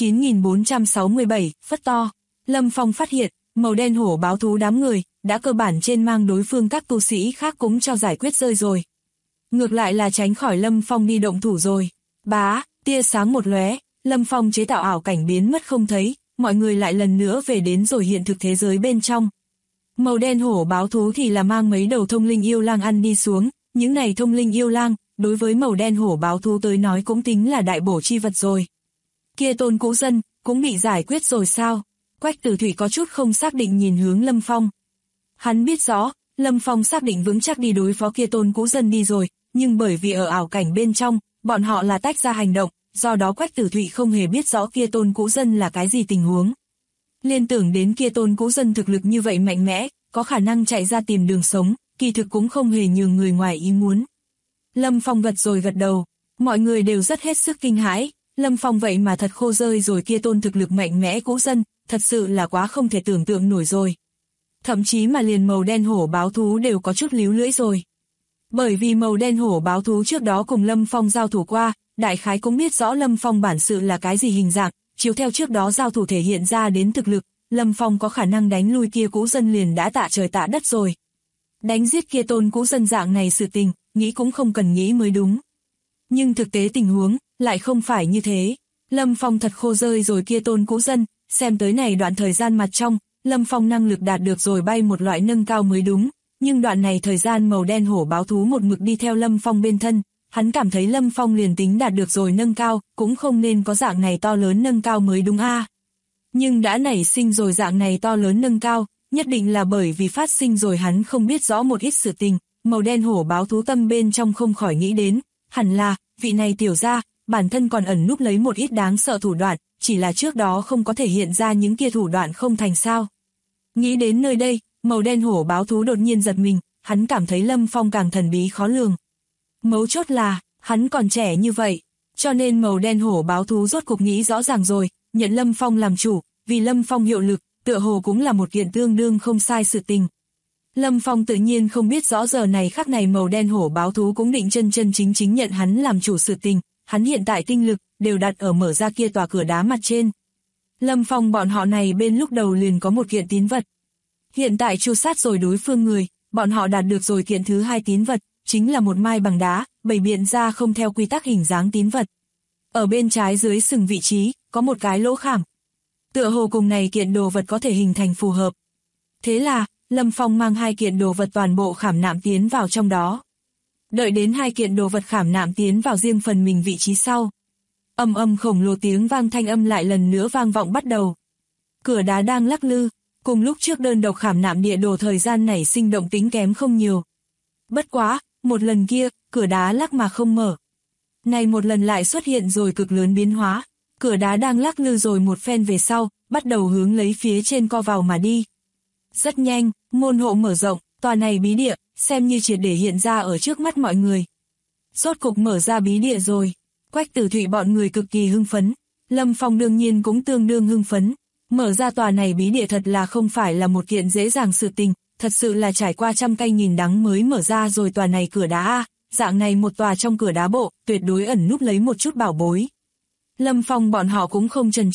[SPEAKER 2] 9467, phất to. Lâm Phong phát hiện, màu đen hổ báo thú đám người, đã cơ bản trên mang đối phương các tu sĩ khác cũng cho giải quyết rơi rồi. Ngược lại là tránh khỏi Lâm Phong đi động thủ rồi. Bá, tia sáng một lóe, Lâm Phong chế tạo ảo cảnh biến mất không thấy, mọi người lại lần nữa về đến rồi hiện thực thế giới bên trong. Màu đen hổ báo thú thì là mang mấy đầu thông linh yêu lang ăn đi xuống, những này thông linh yêu lang, đối với màu đen hổ báo thú tới nói cũng tính là đại bổ chi vật rồi. Kia tôn cũ dân, cũng bị giải quyết rồi sao? Quách Tử Thủy có chút không xác định nhìn hướng Lâm Phong. Hắn biết rõ, Lâm Phong xác định vững chắc đi đối phó kia tôn cũ dân đi rồi, nhưng bởi vì ở ảo cảnh bên trong, bọn họ là tách ra hành động, do đó Quách Tử Thủy không hề biết rõ kia tôn cũ dân là cái gì tình huống. Liên tưởng đến kia tôn cũ dân thực lực như vậy mạnh mẽ, có khả năng chạy ra tìm đường sống, kỳ thực cũng không hề nhường người ngoài ý muốn. Lâm Phong gật rồi gật đầu, mọi người đều rất hết sức kinh hãi, Lâm Phong vậy mà thật khô rơi rồi kia tôn thực lực mạnh mẽ cũ dân, thật sự là quá không thể tưởng tượng nổi rồi. Thậm chí mà liền màu đen hổ báo thú đều có chút líu lưỡi rồi. Bởi vì màu đen hổ báo thú trước đó cùng Lâm Phong giao thủ qua, đại khái cũng biết rõ Lâm Phong bản sự là cái gì hình dạng, chiếu theo trước đó giao thủ thể hiện ra đến thực lực, Lâm Phong có khả năng đánh lui kia cũ dân liền đã tạ trời tạ đất rồi. Đánh giết kia tôn cũ dân dạng này sự tình, nghĩ cũng không cần nghĩ mới đúng. Nhưng thực tế tình huống, lại không phải như thế. Lâm Phong thật khô rơi rồi kia tôn cũ dân, xem tới này đoạn thời gian mặt trong, Lâm Phong năng lực đạt được rồi bay một loại nâng cao mới đúng. Nhưng đoạn này thời gian màu đen hổ báo thú một mực đi theo Lâm Phong bên thân, hắn cảm thấy Lâm Phong liền tính đạt được rồi nâng cao, cũng không nên có dạng này to lớn nâng cao mới đúng a. Nhưng đã nảy sinh rồi dạng này to lớn nâng cao, nhất định là bởi vì phát sinh rồi hắn không biết rõ một ít sự tình, màu đen hổ báo thú tâm bên trong không khỏi nghĩ đến, hẳn là, vị này tiểu gia, bản thân còn ẩn núp lấy một ít đáng sợ thủ đoạn, chỉ là trước đó không có thể hiện ra những kia thủ đoạn không thành sao. Nghĩ đến nơi đây, màu đen hổ báo thú đột nhiên giật mình, hắn cảm thấy Lâm Phong càng thần bí khó lường. Mấu chốt là, hắn còn trẻ như vậy, cho nên màu đen hổ báo thú rốt cục nghĩ rõ ràng rồi, nhận Lâm Phong làm chủ, vì Lâm Phong hiệu lực, tựa hồ cũng là một kiện tương đương không sai sự tình. Lâm Phong tự nhiên không biết rõ giờ này khắc này màu đen hổ báo thú cũng định chân chính chính nhận hắn làm chủ sự tình, hắn hiện tại tinh lực, đều đặt ở mở ra kia tòa cửa đá mặt trên. Lâm Phong bọn họ này bên lúc đầu liền có một kiện tín vật. Hiện tại tru sát rồi đối phương người, bọn họ đạt được rồi kiện thứ hai tín vật, chính là một mai bằng đá, bày biện ra không theo quy tắc hình dáng tín vật. Ở bên trái dưới sừng vị trí, có một cái lỗ khảm. Tựa hồ cùng này kiện đồ vật có thể hình thành phù hợp. Thế là, Lâm Phong mang hai kiện đồ vật toàn bộ khảm nạm tiến vào trong đó. Đợi đến hai kiện đồ vật khảm nạm tiến vào riêng phần mình vị trí sau. Âm âm khổng lồ tiếng vang thanh âm lại lần nữa vang vọng bắt đầu. Cửa đá đang lắc lư, cùng lúc trước đơn độc khảm nạm địa đồ thời gian nảy sinh động tính kém không nhiều. Bất quá, một lần kia, cửa đá lắc mà không mở. Này một lần lại xuất hiện rồi cực lớn biến hóa, cửa đá đang lắc lư rồi một phen về sau, bắt đầu hướng lấy phía trên co vào mà đi. Rất nhanh, môn hộ mở rộng, tòa này bí địa, xem như triệt để hiện ra ở trước mắt mọi người. Rốt cục mở ra bí địa rồi, Quách Tử Thủy bọn người cực kỳ hưng phấn, Lâm Phong đương nhiên cũng tương đương hưng phấn. Mở ra tòa này bí địa thật là không phải là một kiện dễ dàng sự tình, thật sự là trải qua trăm cay nghìn đắng mới mở ra rồi tòa này cửa đá a, dạng này một tòa trong cửa đá bộ, tuyệt đối ẩn núp lấy một chút bảo bối. Lâm Phong bọn họ cũng không chần chờ,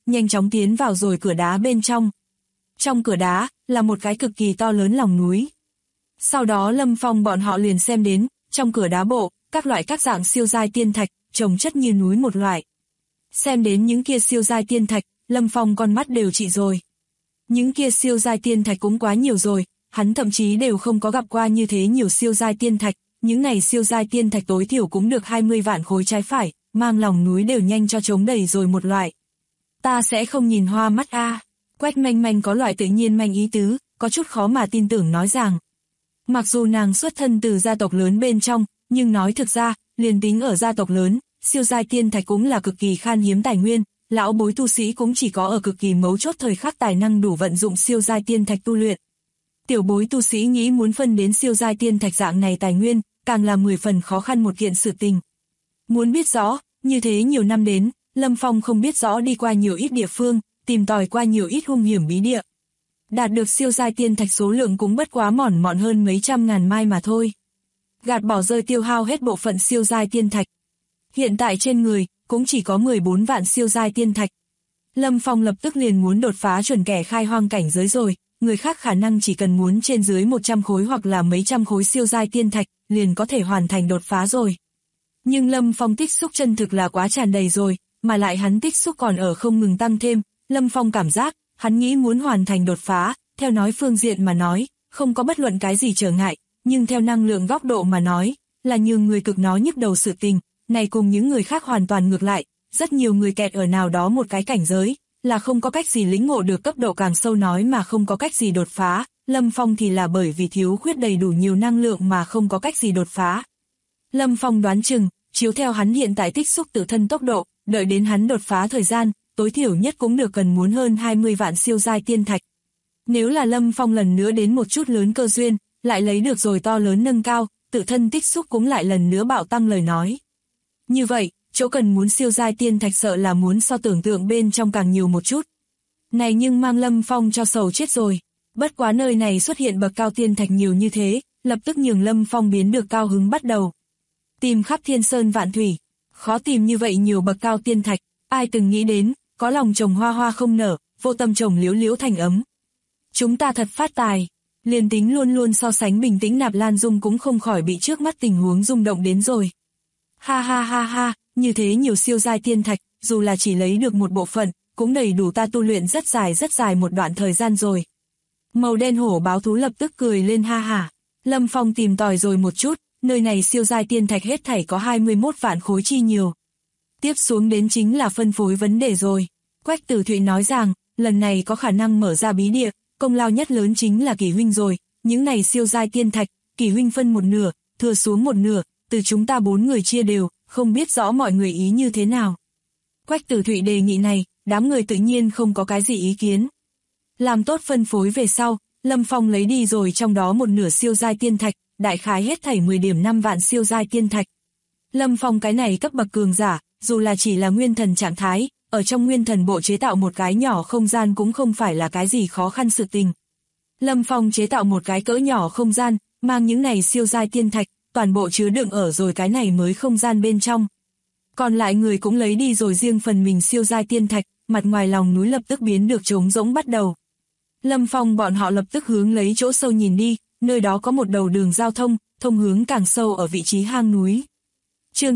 [SPEAKER 2] nhanh chóng tiến vào rồi cửa đá bên trong. Trong cửa đá, là một cái cực kỳ to lớn lòng núi. Sau đó Lâm Phong bọn họ liền xem đến, trong cửa đá bộ, các dạng siêu giai tiên thạch, chồng chất như núi một loại. Xem đến những kia siêu giai tiên thạch, Lâm Phong con mắt đều trị rồi. Những kia siêu giai tiên thạch cũng quá nhiều rồi, hắn thậm chí đều không có gặp qua như thế nhiều siêu giai tiên thạch, những này siêu giai tiên thạch tối thiểu cũng được 20 vạn khối trái phải, mang lòng núi đều nhanh cho trống đầy rồi một loại. Ta sẽ không nhìn hoa mắt a. Quách Manh Manh có loại tự nhiên manh ý tứ, có chút khó mà tin tưởng nói rằng. Mặc dù nàng xuất thân từ gia tộc lớn bên trong, nhưng nói thực ra, liền tính ở gia tộc lớn, siêu giai tiên thạch cũng là cực kỳ khan hiếm tài nguyên, lão bối tu sĩ cũng chỉ có ở cực kỳ mấu chốt thời khắc tài năng đủ vận dụng siêu giai tiên thạch tu luyện. Tiểu bối tu sĩ nghĩ muốn phân đến siêu giai tiên thạch dạng này tài nguyên, càng là 10 phần khó khăn một kiện sự tình. Muốn biết rõ, như thế nhiều năm đến, Lâm Phong không biết rõ đi qua nhiều ít địa phương, tìm tòi qua nhiều ít hung hiểm bí địa. Đạt được siêu giai tiên thạch số lượng cũng bất quá mỏn mọn hơn mấy trăm ngàn mai mà thôi. Gạt bỏ rơi tiêu hao hết bộ phận siêu giai tiên thạch. Hiện tại trên người, cũng chỉ có 14 vạn siêu giai tiên thạch. Lâm Phong lập tức liền muốn đột phá chuẩn kẻ khai hoang cảnh giới rồi, người khác khả năng chỉ cần muốn trên dưới 100 khối hoặc là mấy trăm khối siêu giai tiên thạch, liền có thể hoàn thành đột phá rồi. Nhưng Lâm Phong tích xúc chân thực là quá tràn đầy rồi, mà lại hắn tích xúc còn ở không ngừng tăng thêm, Lâm Phong cảm giác, hắn nghĩ muốn hoàn thành đột phá, theo nói phương diện mà nói, không có bất luận cái gì trở ngại, nhưng theo năng lượng góc độ mà nói, là nhường người cực nó nhức đầu sự tình, này cùng những người khác hoàn toàn ngược lại, rất nhiều người kẹt ở nào đó một cái cảnh giới, là không có cách gì lĩnh ngộ được cấp độ càng sâu nói mà không có cách gì đột phá, Lâm Phong thì là bởi vì thiếu khuyết đầy đủ nhiều năng lượng mà không có cách gì đột phá. Lâm Phong đoán chừng, chiếu theo hắn hiện tại tích xúc tự thân tốc độ, đợi đến hắn đột phá thời gian, tối thiểu nhất cũng được cần muốn hơn 20 vạn siêu giai tiên thạch. Nếu là Lâm Phong lần nữa đến một chút lớn cơ duyên, lại lấy được rồi to lớn nâng cao, tự thân tích xúc cũng lại lần nữa bạo tăng lời nói. Như vậy, chỗ cần muốn siêu giai tiên thạch sợ là muốn so tưởng tượng bên trong càng nhiều một chút. Này nhưng mang Lâm Phong cho sầu chết rồi. Bất quá nơi này xuất hiện bậc cao tiên thạch nhiều như thế, lập tức nhường Lâm Phong biến được cao hứng bắt đầu. Tìm khắp thiên sơn vạn thủy, khó tìm như vậy nhiều bậc cao tiên thạch, ai từng nghĩ đến, có lòng trồng hoa hoa không nở, vô tâm trồng liễu liễu thành ấm. Chúng ta thật phát tài, liền tính luôn luôn so sánh bình tĩnh Nạp Lan Dung cũng không khỏi bị trước mắt tình huống rung động đến rồi. Ha ha ha ha, như thế nhiều siêu giai tiên thạch, dù là chỉ lấy được một bộ phận, cũng đầy đủ ta tu luyện rất dài một đoạn thời gian rồi. Màu đen hổ báo thú lập tức cười lên ha hả. Lâm Phong tìm tòi rồi một chút, nơi này siêu giai tiên thạch hết thảy có 21 vạn khối chi nhiều. Tiếp xuống đến chính là phân phối vấn đề rồi. Quách Tử Thụy nói rằng, lần này có khả năng mở ra bí địa, công lao nhất lớn chính là Kỳ huynh rồi, những này siêu giai tiên thạch, Kỳ huynh phân một nửa, thừa xuống một nửa, từ chúng ta 4 người chia đều, không biết rõ mọi người ý như thế nào. Quách Tử Thụy đề nghị này, đám người tự nhiên không có cái gì ý kiến. Làm tốt phân phối về sau, Lâm Phong lấy đi rồi trong đó một nửa siêu giai tiên thạch, đại khái hết thảy 10 điểm 5 vạn siêu giai tiên thạch. Lâm Phong cái này cấp bậc cường giả, dù là chỉ là nguyên thần trạng thái, ở trong nguyên thần bộ chế tạo một cái nhỏ không gian cũng không phải là cái gì khó khăn sự tình. Lâm Phong chế tạo một cái cỡ nhỏ không gian, mang những này siêu giai tiên thạch, toàn bộ chứa đựng ở rồi cái này mới không gian bên trong. Còn lại người cũng lấy đi rồi riêng phần mình siêu giai tiên thạch, mặt ngoài lòng núi lập tức biến được trống rỗng bắt đầu. Lâm Phong bọn họ lập tức hướng lấy chỗ sâu nhìn đi, nơi đó có một đầu đường giao thông, thông hướng càng sâu ở vị trí hang núi. Chương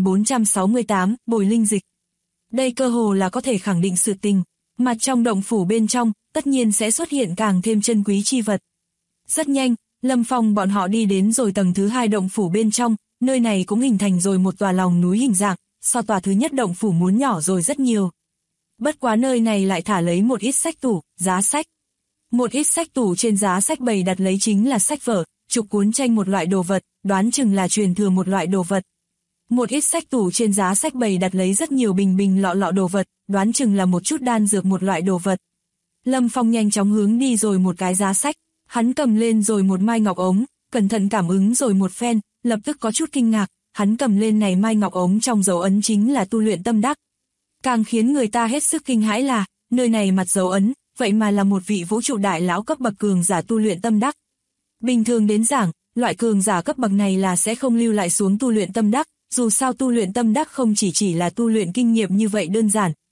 [SPEAKER 2] 9468, Bồi Linh Dịch. Đây cơ hồ là có thể khẳng định sự tình, mà trong động phủ bên trong, tất nhiên sẽ xuất hiện càng thêm chân quý chi vật. Rất nhanh, Lâm Phong bọn họ đi đến rồi tầng thứ 2 động phủ bên trong, nơi này cũng hình thành rồi một tòa lòng núi hình dạng, so tòa thứ nhất động phủ muốn nhỏ rồi rất nhiều. Bất quá nơi này lại thả lấy một ít sách tủ, giá sách. Một ít sách tủ trên giá sách bày đặt lấy chính là sách vở, trục cuốn tranh một loại đồ vật, đoán chừng là truyền thừa một loại đồ vật. Một ít sách tủ trên giá sách bày đặt lấy rất nhiều bình lọ đồ vật, đoán chừng là một chút đan dược một loại đồ vật. Lâm Phong nhanh chóng hướng đi rồi một cái giá sách, hắn cầm lên rồi một mai ngọc ống, cẩn thận cảm ứng rồi một phen, lập tức có chút kinh ngạc, hắn cầm lên này mai ngọc ống trong dấu ấn chính là tu luyện tâm đắc. Càng khiến người ta hết sức kinh hãi là, nơi này mặt dấu ấn, vậy mà là một vị vũ trụ đại lão cấp bậc cường giả tu luyện tâm đắc. Bình thường đến giảng, loại cường giả cấp bậc này là sẽ không lưu lại xuống tu luyện tâm đắc, dù sao tu luyện tâm đắc không chỉ là tu luyện kinh nghiệm như vậy đơn giản,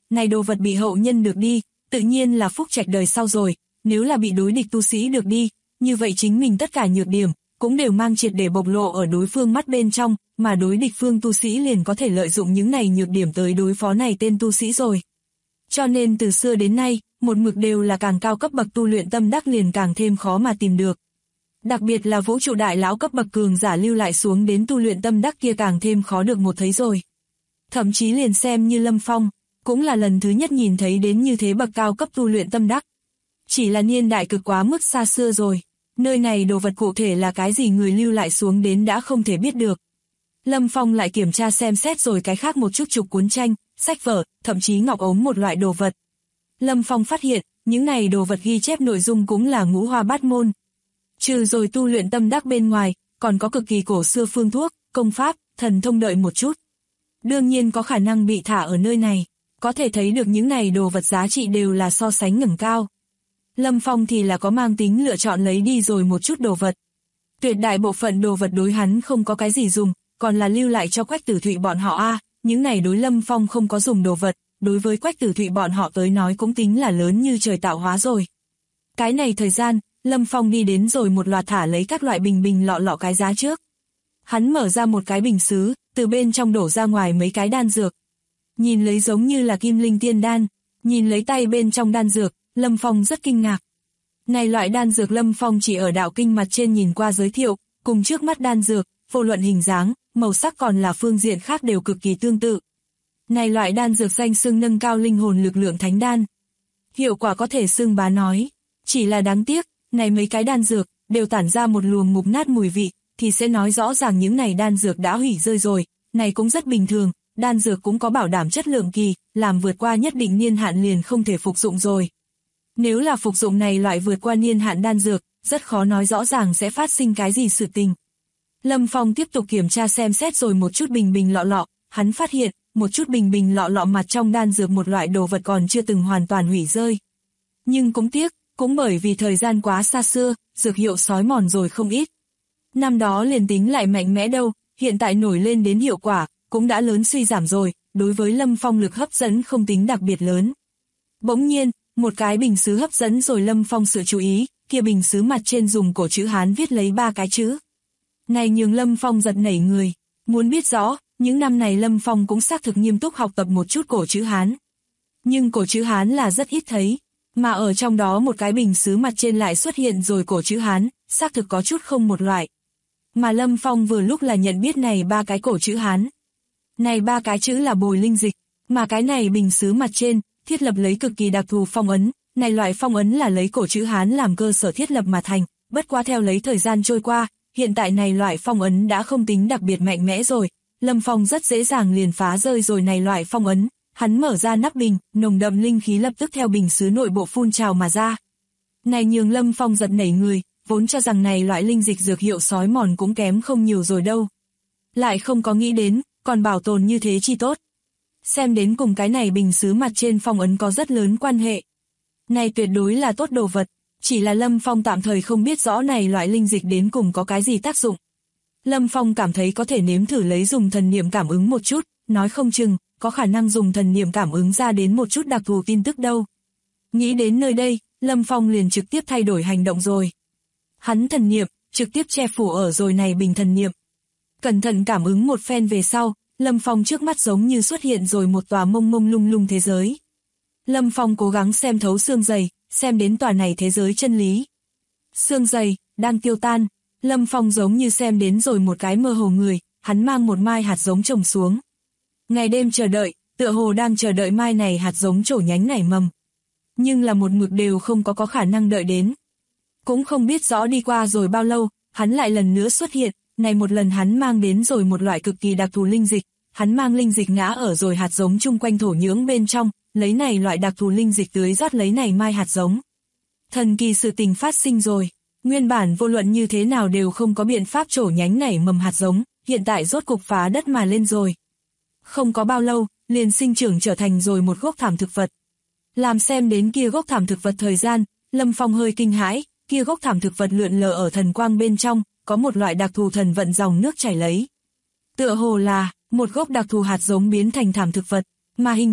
[SPEAKER 2] này đồ vật bị hậu nhân được đi, tự nhiên là phúc trạch đời sau rồi, nếu là bị đối địch tu sĩ được đi, như vậy chính mình tất cả nhược điểm, cũng đều mang triệt để bộc lộ ở đối phương mắt bên trong, mà đối địch phương tu sĩ liền có thể lợi dụng những này nhược điểm tới đối phó này tên tu sĩ rồi. Cho nên từ xưa đến nay, một mực đều là càng cao cấp bậc tu luyện tâm đắc liền càng thêm khó mà tìm được. Đặc biệt là vũ trụ đại lão cấp bậc cường giả lưu lại xuống đến tu luyện tâm đắc kia càng thêm khó được một thấy rồi. Thậm chí liền xem như Lâm Phong, cũng là lần thứ nhất nhìn thấy đến như thế bậc cao cấp tu luyện tâm đắc. Chỉ là niên đại cực quá mức xa xưa rồi, nơi này đồ vật cụ thể là cái gì người lưu lại xuống đến đã không thể biết được. Lâm Phong lại kiểm tra xem xét rồi cái khác một chút chục cuốn tranh, sách vở, thậm chí ngọc ống một loại đồ vật. Lâm Phong phát hiện, những này đồ vật ghi chép nội dung cũng là ngũ hoa bát môn. Trừ rồi tu luyện tâm đắc bên ngoài, còn có cực kỳ cổ xưa phương thuốc, công pháp, thần thông đợi một chút. Đương nhiên có khả năng bị thả ở nơi này, có thể thấy được những này đồ vật giá trị đều là so sánh ngẩng cao. Lâm Phong thì là có mang tính lựa chọn lấy đi rồi một chút đồ vật. Tuyệt đại bộ phận đồ vật đối hắn không có cái gì dùng, còn là lưu lại cho Quách Tử Thụy bọn họ những này đối Lâm Phong không có dùng đồ vật, đối với Quách Tử Thụy bọn họ tới nói cũng tính là lớn như trời tạo hóa rồi. Cái này thời gian, Lâm Phong đi đến rồi một loạt thả lấy các loại bình lọ lọ cái giá trước. Hắn mở ra một cái bình sứ, từ bên trong đổ ra ngoài mấy cái đan dược. Nhìn lấy giống như là kim linh tiên đan, nhìn lấy tay bên trong đan dược, Lâm Phong rất kinh ngạc. Này loại đan dược Lâm Phong chỉ ở đạo kinh mặt trên nhìn qua giới thiệu, cùng trước mắt đan dược, vô luận hình dáng, màu sắc còn là phương diện khác đều cực kỳ tương tự. Này loại đan dược danh xưng nâng cao linh hồn lực lượng thánh đan. Hiệu quả có thể xưng bá nói, chỉ là đáng tiếc, này mấy cái đan dược, đều tản ra một luồng mục nát mùi vị, thì sẽ nói rõ ràng những này đan dược đã hủy rơi rồi, này cũng rất bình thường, đan dược cũng có bảo đảm chất lượng kỳ, làm vượt qua nhất định niên hạn liền không thể phục dụng rồi. Nếu là phục dụng này loại vượt qua niên hạn đan dược, rất khó nói rõ ràng sẽ phát sinh cái gì sự tình. Lâm Phong tiếp tục kiểm tra xem xét rồi một chút bình lọ lọ, hắn phát hiện, một chút bình lọ lọ mặt trong đan dược một loại đồ vật còn chưa từng hoàn toàn hủy rơi. Nhưng cũng tiếc, cũng bởi vì thời gian quá xa xưa, dược hiệu xói mòn rồi không ít. Năm đó liền tính lại mạnh mẽ đâu, hiện tại nổi lên đến hiệu quả, cũng đã lớn suy giảm rồi, đối với Lâm Phong lực hấp dẫn không tính đặc biệt lớn. Bỗng nhiên, một cái bình sứ hấp dẫn rồi Lâm Phong sự chú ý, kia bình sứ mặt trên dùng cổ chữ Hán viết lấy 3 cái chữ. Này nhường Lâm Phong giật nảy người, muốn biết rõ, những năm này Lâm Phong cũng xác thực nghiêm túc học tập một chút cổ chữ Hán. Nhưng cổ chữ Hán là rất ít thấy, mà ở trong đó một cái bình sứ mặt trên lại xuất hiện rồi cổ chữ Hán, xác thực có chút không một loại. Mà Lâm Phong vừa lúc là nhận biết này 3 cái cổ chữ Hán. Này 3 cái chữ là bồi linh dịch, mà cái này bình sứ mặt trên, thiết lập lấy cực kỳ đặc thù phong ấn, này loại phong ấn là lấy cổ chữ Hán làm cơ sở thiết lập mà thành, bất quá theo lấy thời gian trôi qua, hiện tại này loại phong ấn đã không tính đặc biệt mạnh mẽ rồi, Lâm Phong rất dễ dàng liền phá rơi rồi này loại phong ấn, hắn mở ra nắp bình, nồng đậm linh khí lập tức theo bình sứ nội bộ phun trào mà ra. Này nhường Lâm Phong giật nảy người, vốn cho rằng này loại linh dịch dược hiệu xói mòn cũng kém không nhiều rồi đâu. Lại không có nghĩ đến, còn bảo tồn như thế chi tốt. Xem đến cùng cái này bình sứ mặt trên phong ấn có rất lớn quan hệ. Này tuyệt đối là tốt đồ vật, chỉ là Lâm Phong tạm thời không biết rõ này loại linh dịch đến cùng có cái gì tác dụng. Lâm Phong cảm thấy có thể nếm thử lấy dùng thần niệm cảm ứng một chút, nói không chừng, có khả năng dùng thần niệm cảm ứng ra đến một chút đặc thù tin tức đâu. Nghĩ đến nơi đây, Lâm Phong liền trực tiếp thay đổi hành động rồi. Hắn thần niệm, trực tiếp che phủ ở rồi này bình thần niệm. Cẩn thận cảm ứng một phen về sau, Lâm Phong trước mắt giống như xuất hiện rồi một tòa mông mông lung lung thế giới. Lâm Phong cố gắng xem thấu xương dày, xem đến tòa này thế giới chân lý. Xương dày, đang tiêu tan, Lâm Phong giống như xem đến rồi một cái mơ hồ người, hắn mang một mai hạt giống trồng xuống. Ngày đêm chờ đợi, tựa hồ đang chờ đợi mai này hạt giống trổ nhánh nảy mầm. Nhưng là một mực đều không có khả năng đợi đến. Cũng không biết rõ đi qua rồi bao lâu, hắn lại lần nữa xuất hiện, này một lần hắn mang đến rồi một loại cực kỳ đặc thù linh dịch, hắn mang linh dịch ngã ở rồi hạt giống chung quanh thổ nhưỡng bên trong, lấy này loại đặc thù linh dịch tưới rót lấy này mai hạt giống. Thần kỳ sự tình phát sinh rồi, nguyên bản vô luận như thế nào đều không có biện pháp trổ nhánh nảy mầm hạt giống, hiện tại rốt cục phá đất mà lên rồi. Không có bao lâu, liền sinh trưởng trở thành rồi một gốc thảm thực vật. Làm xem đến kia gốc thảm thực vật thời gian, Lâm Phong hơi kinh hãi, kia gốc thảm thực vật lượn lờ ở thần quang bên trong, có một loại đặc thù thần vận dòng nước chảy lấy. Tựa hồ là, một gốc đặc thù hạt giống biến thành thảm thực vật, mà hình tượng,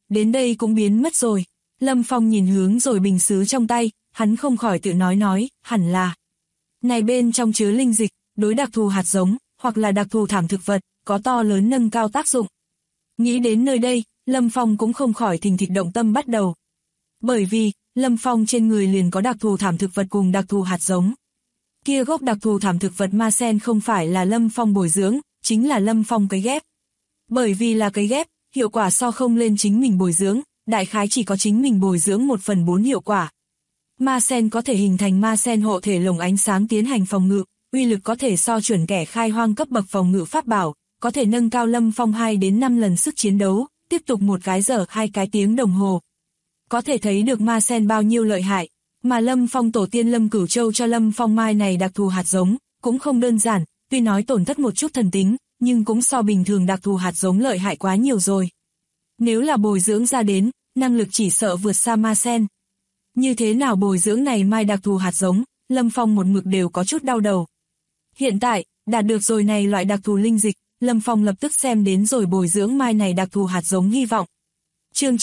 [SPEAKER 2] đến đây cũng biến mất rồi. Lâm Phong nhìn hướng rồi bình sứ trong tay, hắn không khỏi tự nói, hẳn là. Này bên trong chứa linh dịch, đối đặc thù hạt giống, hoặc là đặc thù thảm thực vật, có to lớn nâng cao tác dụng. Nghĩ đến nơi đây, Lâm Phong cũng không khỏi thình thịch động tâm bắt đầu. Bởi vì, Lâm Phong trên người liền có đặc thù thảm thực vật cùng đặc thù hạt giống. Kia gốc đặc thù thảm thực vật ma sen không phải là Lâm Phong bồi dưỡng, chính là Lâm Phong cấy ghép. Bởi vì là cấy ghép, hiệu quả so không lên chính mình bồi dưỡng, đại khái chỉ có chính mình bồi dưỡng 1/4 hiệu quả. Ma sen có thể hình thành ma sen hộ thể lồng ánh sáng tiến hành phòng ngự, uy lực có thể so chuẩn kẻ khai hoang cấp bậc phòng ngự pháp bảo, có thể nâng cao Lâm Phong 2 đến 5 lần sức chiến đấu, tiếp tục 1 cái giờ 2 cái tiếng đồng hồ. Có thể thấy được ma sen bao nhiêu lợi hại, mà Lâm Phong tổ tiên Lâm Cửu Châu cho Lâm Phong mai này đặc thù hạt giống, cũng không đơn giản, tuy nói tổn thất một chút thần tính, nhưng cũng so bình thường đặc thù hạt giống lợi hại quá nhiều rồi. Nếu là bồi dưỡng ra đến, năng lực chỉ sợ vượt xa ma sen. Như thế nào bồi dưỡng này mai đặc thù hạt giống, Lâm Phong một mực đều có chút đau đầu. Hiện tại, đạt được rồi này loại đặc thù linh dịch, Lâm Phong lập tức xem đến rồi bồi dưỡng mai này đặc thù hạt giống hy vọng. Chương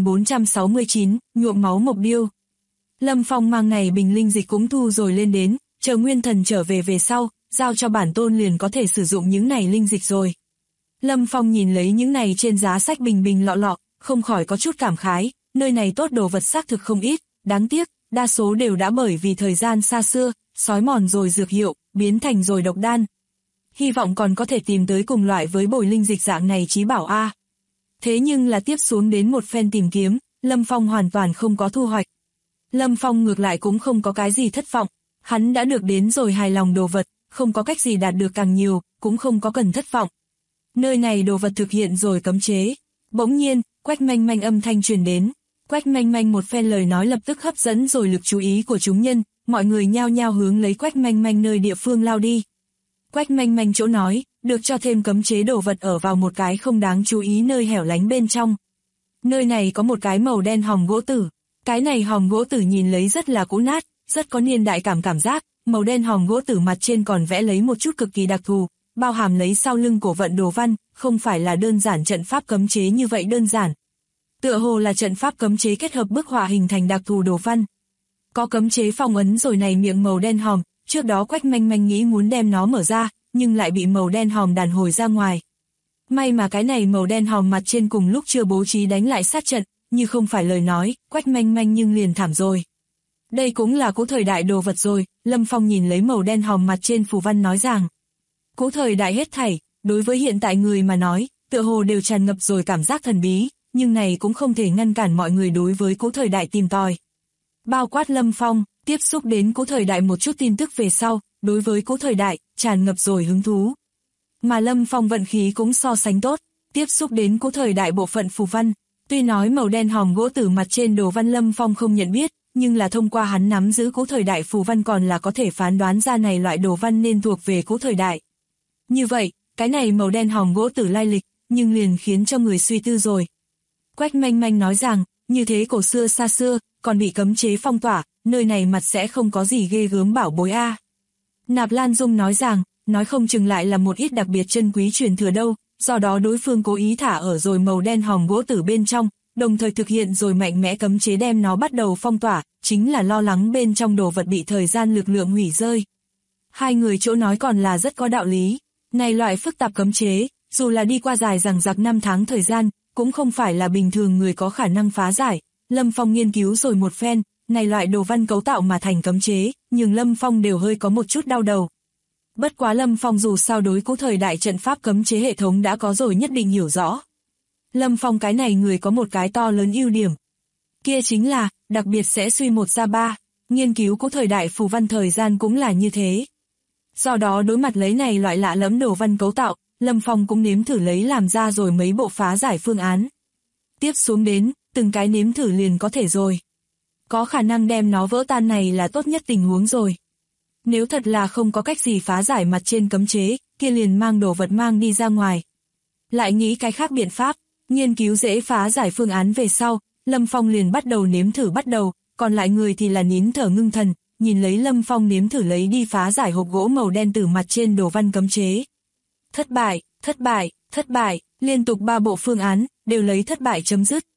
[SPEAKER 2] 9469, nhuộm máu mộc điêu. Lâm Phong mang này bình linh dịch cũng thu rồi lên đến, chờ nguyên thần trở về sau, giao cho bản tôn liền có thể sử dụng những này linh dịch rồi. Lâm Phong nhìn lấy những này trên giá sách bình lọ, không khỏi có chút cảm khái, nơi này tốt đồ vật xác thực không ít, đáng tiếc, đa số đều đã bởi vì thời gian xa xưa, xói mòn rồi dược hiệu, biến thành rồi độc đan. Hy vọng còn có thể tìm tới cùng loại với bồi linh dịch dạng này chí bảo A. Thế nhưng là tiếp xuống đến một phen tìm kiếm, Lâm Phong hoàn toàn không có thu hoạch. Lâm Phong ngược lại cũng không có cái gì thất vọng, hắn đã được đến rồi hài lòng đồ vật, không có cách gì đạt được càng nhiều, cũng không có cần thất vọng. Nơi này đồ vật thực hiện rồi cấm chế. Bỗng nhiên, Quách Manh Manh âm thanh truyền đến. Quách Manh Manh một phen lời nói lập tức hấp dẫn rồi lực chú ý của chúng nhân, mọi người nhao nhao hướng lấy Quách Manh Manh nơi địa phương lao đi. Quách Manh Manh chỗ nói, được cho thêm cấm chế đồ vật ở vào một cái không đáng chú ý nơi hẻo lánh bên trong. Nơi này có một cái màu đen hòm gỗ tử. Cái này hòm gỗ tử nhìn lấy rất là cũ nát, rất có niên đại cảm giác, màu đen hòm gỗ tử mặt trên còn vẽ lấy một chút cực kỳ đặc thù, bao hàm lấy sau lưng cổ vận đồ văn, không phải là đơn giản trận pháp cấm chế như vậy đơn giản. Tựa hồ là trận pháp cấm chế kết hợp bức họa hình thành đặc thù đồ văn. Có cấm chế phong ấn rồi này miệng màu đen hòm, trước đó Quách Manh Manh nghĩ muốn đem nó mở ra, nhưng lại bị màu đen hòm đàn hồi ra ngoài. May mà cái này màu đen hòm mặt trên cùng lúc chưa bố trí đánh lại sát trận, như không phải lời nói, Quách Manh Manh nhưng liền thảm rồi. Đây cũng là cũ thời đại đồ vật rồi, Lâm Phong nhìn lấy màu đen hòm mặt trên phù văn nói rằng. Cũ thời đại hết thảy, đối với hiện tại người mà nói, tựa hồ đều tràn ngập rồi cảm giác thần bí, nhưng này cũng không thể ngăn cản mọi người đối với cũ thời đại tìm tòi. Bao quát Lâm Phong, tiếp xúc đến cũ thời đại một chút tin tức về sau, đối với cũ thời đại, tràn ngập rồi hứng thú. Mà Lâm Phong vận khí cũng so sánh tốt, tiếp xúc đến cũ thời đại bộ phận phù văn, tuy nói màu đen hòm gỗ tử mặt trên đồ văn Lâm Phong không nhận biết, nhưng là thông qua hắn nắm giữ cũ thời đại phù văn còn là có thể phán đoán ra này loại đồ văn nên thuộc về cũ thời đại. Như vậy, cái này màu đen hòm gỗ tử lai lịch, nhưng liền khiến cho người suy tư rồi. Quách Manh Manh nói rằng, như thế cổ xưa xa xưa, còn bị cấm chế phong tỏa, nơi này mặt sẽ không có gì ghê gớm bảo bối a. Nạp Lan Dung nói rằng, nói không chừng lại là một ít đặc biệt chân quý truyền thừa đâu, do đó đối phương cố ý thả ở rồi màu đen hòm gỗ tử bên trong, đồng thời thực hiện rồi mạnh mẽ cấm chế đem nó bắt đầu phong tỏa, chính là lo lắng bên trong đồ vật bị thời gian lực lượng hủy rơi. Hai người chỗ nói còn là rất có đạo lý. Này loại phức tạp cấm chế, dù là đi qua dài dằng dặc 5 tháng thời gian, cũng không phải là bình thường người có khả năng phá giải. Lâm Phong nghiên cứu rồi một phen, này loại đồ văn cấu tạo mà thành cấm chế, nhưng Lâm Phong đều hơi có một chút đau đầu. Bất quá Lâm Phong dù sao đối cũ thời đại trận pháp cấm chế hệ thống đã có rồi nhất định hiểu rõ. Lâm Phong cái này người có một cái to lớn ưu điểm. Kia chính là, đặc biệt sẽ suy một ra ba, nghiên cứu cũ thời đại phù văn thời gian cũng là như thế. Do đó đối mặt lấy này loại lạ lẫm đồ văn cấu tạo, Lâm Phong cũng nếm thử lấy làm ra rồi mấy bộ phá giải phương án. Tiếp xuống đến, từng cái nếm thử liền có thể rồi. Có khả năng đem nó vỡ tan này là tốt nhất tình huống rồi. Nếu thật là không có cách gì phá giải mặt trên cấm chế, kia liền mang đồ vật mang đi ra ngoài. Lại nghĩ cái khác biện pháp, nghiên cứu dễ phá giải phương án về sau, Lâm Phong liền bắt đầu nếm thử bắt đầu, còn lại người thì là nín thở ngưng thần, nhìn lấy Lâm Phong nếm thử lấy đi phá giải hộp gỗ màu đen từ mặt trên đồ văn cấm chế. Thất bại, thất bại, thất bại, liên tục 3 bộ phương án, đều lấy thất bại chấm dứt.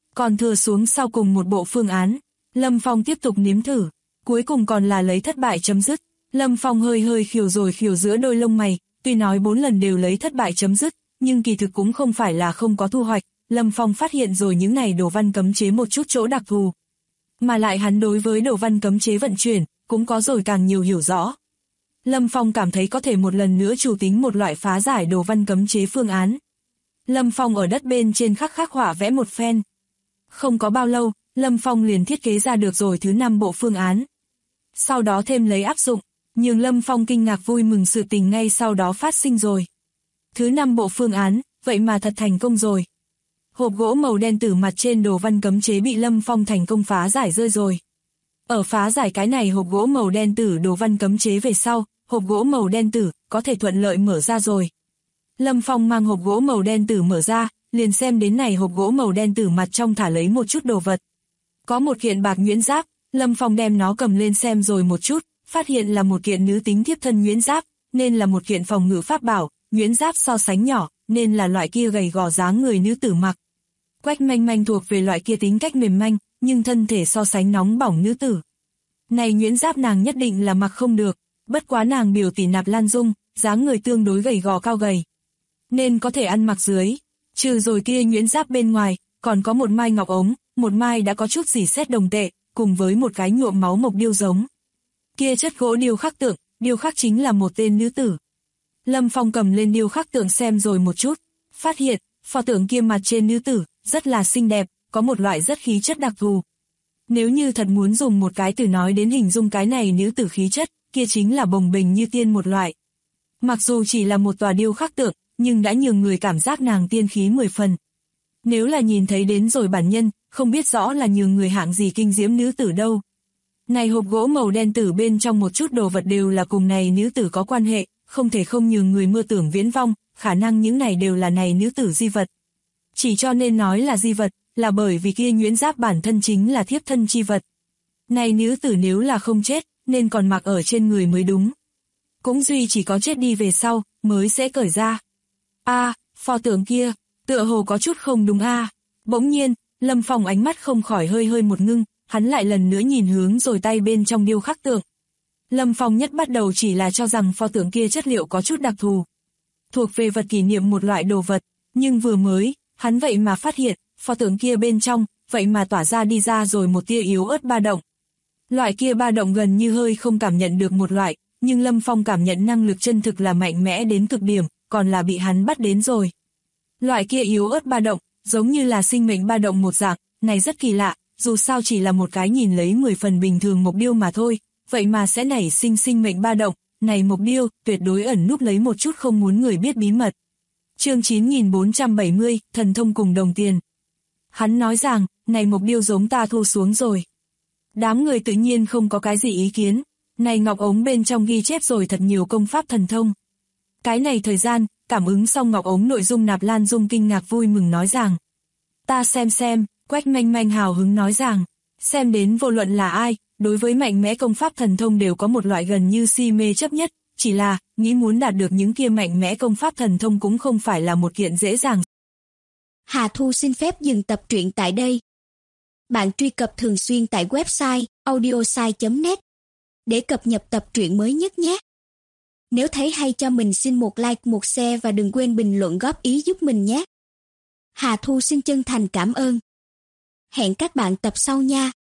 [SPEAKER 2] còn thừa xuống sau cùng một bộ phương án. Lâm Phong tiếp tục nếm thử, cuối cùng còn là lấy thất bại chấm dứt. Lâm Phong hơi hơi khiều rồi khiều giữa đôi lông mày, tuy nói 4 lần đều lấy thất bại chấm dứt, nhưng kỳ thực cũng không phải là không có thu hoạch. Lâm Phong phát hiện rồi những này đồ văn cấm chế một chút chỗ đặc thù. Mà lại hắn đối với đồ văn cấm chế vận chuyển, cũng có rồi càng nhiều hiểu rõ. Lâm Phong cảm thấy có thể một lần nữa chủ tính một loại phá giải đồ văn cấm chế phương án. Lâm Phong ở đất bên trên khắc họa vẽ một phen. Không có bao lâu, Lâm Phong liền thiết kế ra được rồi thứ 5 bộ phương án. Sau đó thêm lấy áp dụng, nhưng Lâm Phong kinh ngạc vui mừng sự tình ngay sau đó phát sinh rồi. Thứ 5 bộ phương án, vậy mà thật thành công rồi. Hộp gỗ màu đen tử mặt trên đồ văn cấm chế bị Lâm Phong thành công phá giải rơi rồi. Ở phá giải cái này hộp gỗ màu đen tử đồ văn cấm chế về sau, hộp gỗ màu đen tử có thể thuận lợi mở ra rồi. Lâm Phong mang hộp gỗ màu đen tử mở ra, liền xem đến này hộp gỗ màu đen tử mặt trong thả lấy một chút đồ vật. Có một kiện bạc nhuyễn giáp, Lâm Phong đem nó cầm lên xem rồi một chút, phát hiện là một kiện nữ tính thiếp thân nhuyễn giáp, nên là một kiện phòng ngự pháp bảo, nhuyễn giáp so sánh nhỏ, nên là loại kia gầy gò dáng người nữ tử mặc. Quách Manh Manh thuộc về loại kia tính cách mềm manh, nhưng thân thể so sánh nóng bỏng nữ tử. Này nhuyễn giáp nàng nhất định là mặc không được, bất quá nàng biểu tỷ Nạp Lan Dung, dáng người tương đối gầy gò cao gầy, nên có thể ăn mặc dưới. Trừ rồi kia nhuyễn giáp bên ngoài, còn có một mai ngọc ống, một mai đã có chút rỉ sét đồng tệ, cùng với một cái nhuộm máu mộc điêu giống. Kia chất gỗ điêu khắc tượng, điêu khắc chính là một tên nữ tử. Lâm Phong cầm lên điêu khắc tượng xem rồi một chút, phát hiện, pho tượng kia mặt trên nữ tử, rất là xinh đẹp, có một loại rất khí chất đặc thù. Nếu như thật muốn dùng một cái từ nói đến hình dung cái này nữ tử khí chất, kia chính là bồng bềnh như tiên một loại. Mặc dù chỉ là một tòa điêu khắc tượng, nhưng đã nhường người cảm giác nàng tiên khí 10 phần. Nếu là nhìn thấy đến rồi bản nhân, không biết rõ là nhường người hạng gì kinh diễm nữ tử đâu. Này hộp gỗ màu đen tử bên trong một chút đồ vật đều là cùng này nữ tử có quan hệ, không thể không nhường người mơ tưởng viễn vong, khả năng những này đều là này nữ tử di vật. Chỉ cho nên nói là di vật, là bởi vì kia nhuyễn giáp bản thân chính là thiếp thân chi vật. Này nữ tử nếu là không chết, nên còn mặc ở trên người mới đúng. Cũng duy chỉ có chết đi về sau, mới sẽ cởi ra. Pho tượng kia, tựa hồ có chút không đúng Bỗng nhiên, Lâm Phong ánh mắt không khỏi hơi một ngưng, hắn lại lần nữa nhìn hướng rồi tay bên trong điêu khắc tượng. Lâm Phong nhất bắt đầu chỉ là cho rằng pho tượng kia chất liệu có chút đặc thù, thuộc về vật kỷ niệm một loại đồ vật, nhưng vừa mới, hắn vậy mà phát hiện, pho tượng kia bên trong, vậy mà tỏa ra đi ra rồi một tia yếu ớt ba động. Loại kia ba động gần như hơi không cảm nhận được một loại, nhưng Lâm Phong cảm nhận năng lực chân thực là mạnh mẽ đến cực điểm, còn là bị hắn bắt đến rồi. Loại kia yếu ớt ba động, giống như là sinh mệnh ba động một dạng, này rất kỳ lạ, dù sao chỉ là một cái nhìn lấy 10 phần bình thường mộc điêu mà thôi, vậy mà sẽ nảy sinh mệnh ba động, này mộc điêu tuyệt đối ẩn núp lấy một chút không muốn người biết bí mật. Chương 9470, thần thông cùng đồng tiền. Hắn nói rằng, này mộc điêu giống ta thu xuống rồi. Đám người tự nhiên không có cái gì ý kiến, này ngọc ống bên trong ghi chép rồi thật nhiều công pháp thần thông. Cái này thời gian, cảm ứng xong ngọc ống nội dung Nạp Lan Dung kinh ngạc vui mừng nói rằng. Ta xem, Quách Manh Manh hào hứng nói rằng, xem đến vô luận là ai, đối với mạnh mẽ công pháp thần thông đều có một loại gần như si mê chấp nhất, chỉ là, nghĩ muốn đạt được những kia mạnh mẽ công pháp thần thông cũng không phải là một kiện dễ dàng.
[SPEAKER 3] Hà Thu xin phép dừng tập truyện tại đây. Bạn truy cập thường xuyên tại website audiosai.net để cập nhật tập truyện mới nhất nhé. Nếu thấy hay cho mình xin một like, một share và đừng quên bình luận góp ý giúp mình nhé. Hà Thu xin chân thành cảm ơn. Hẹn các bạn tập sau nha.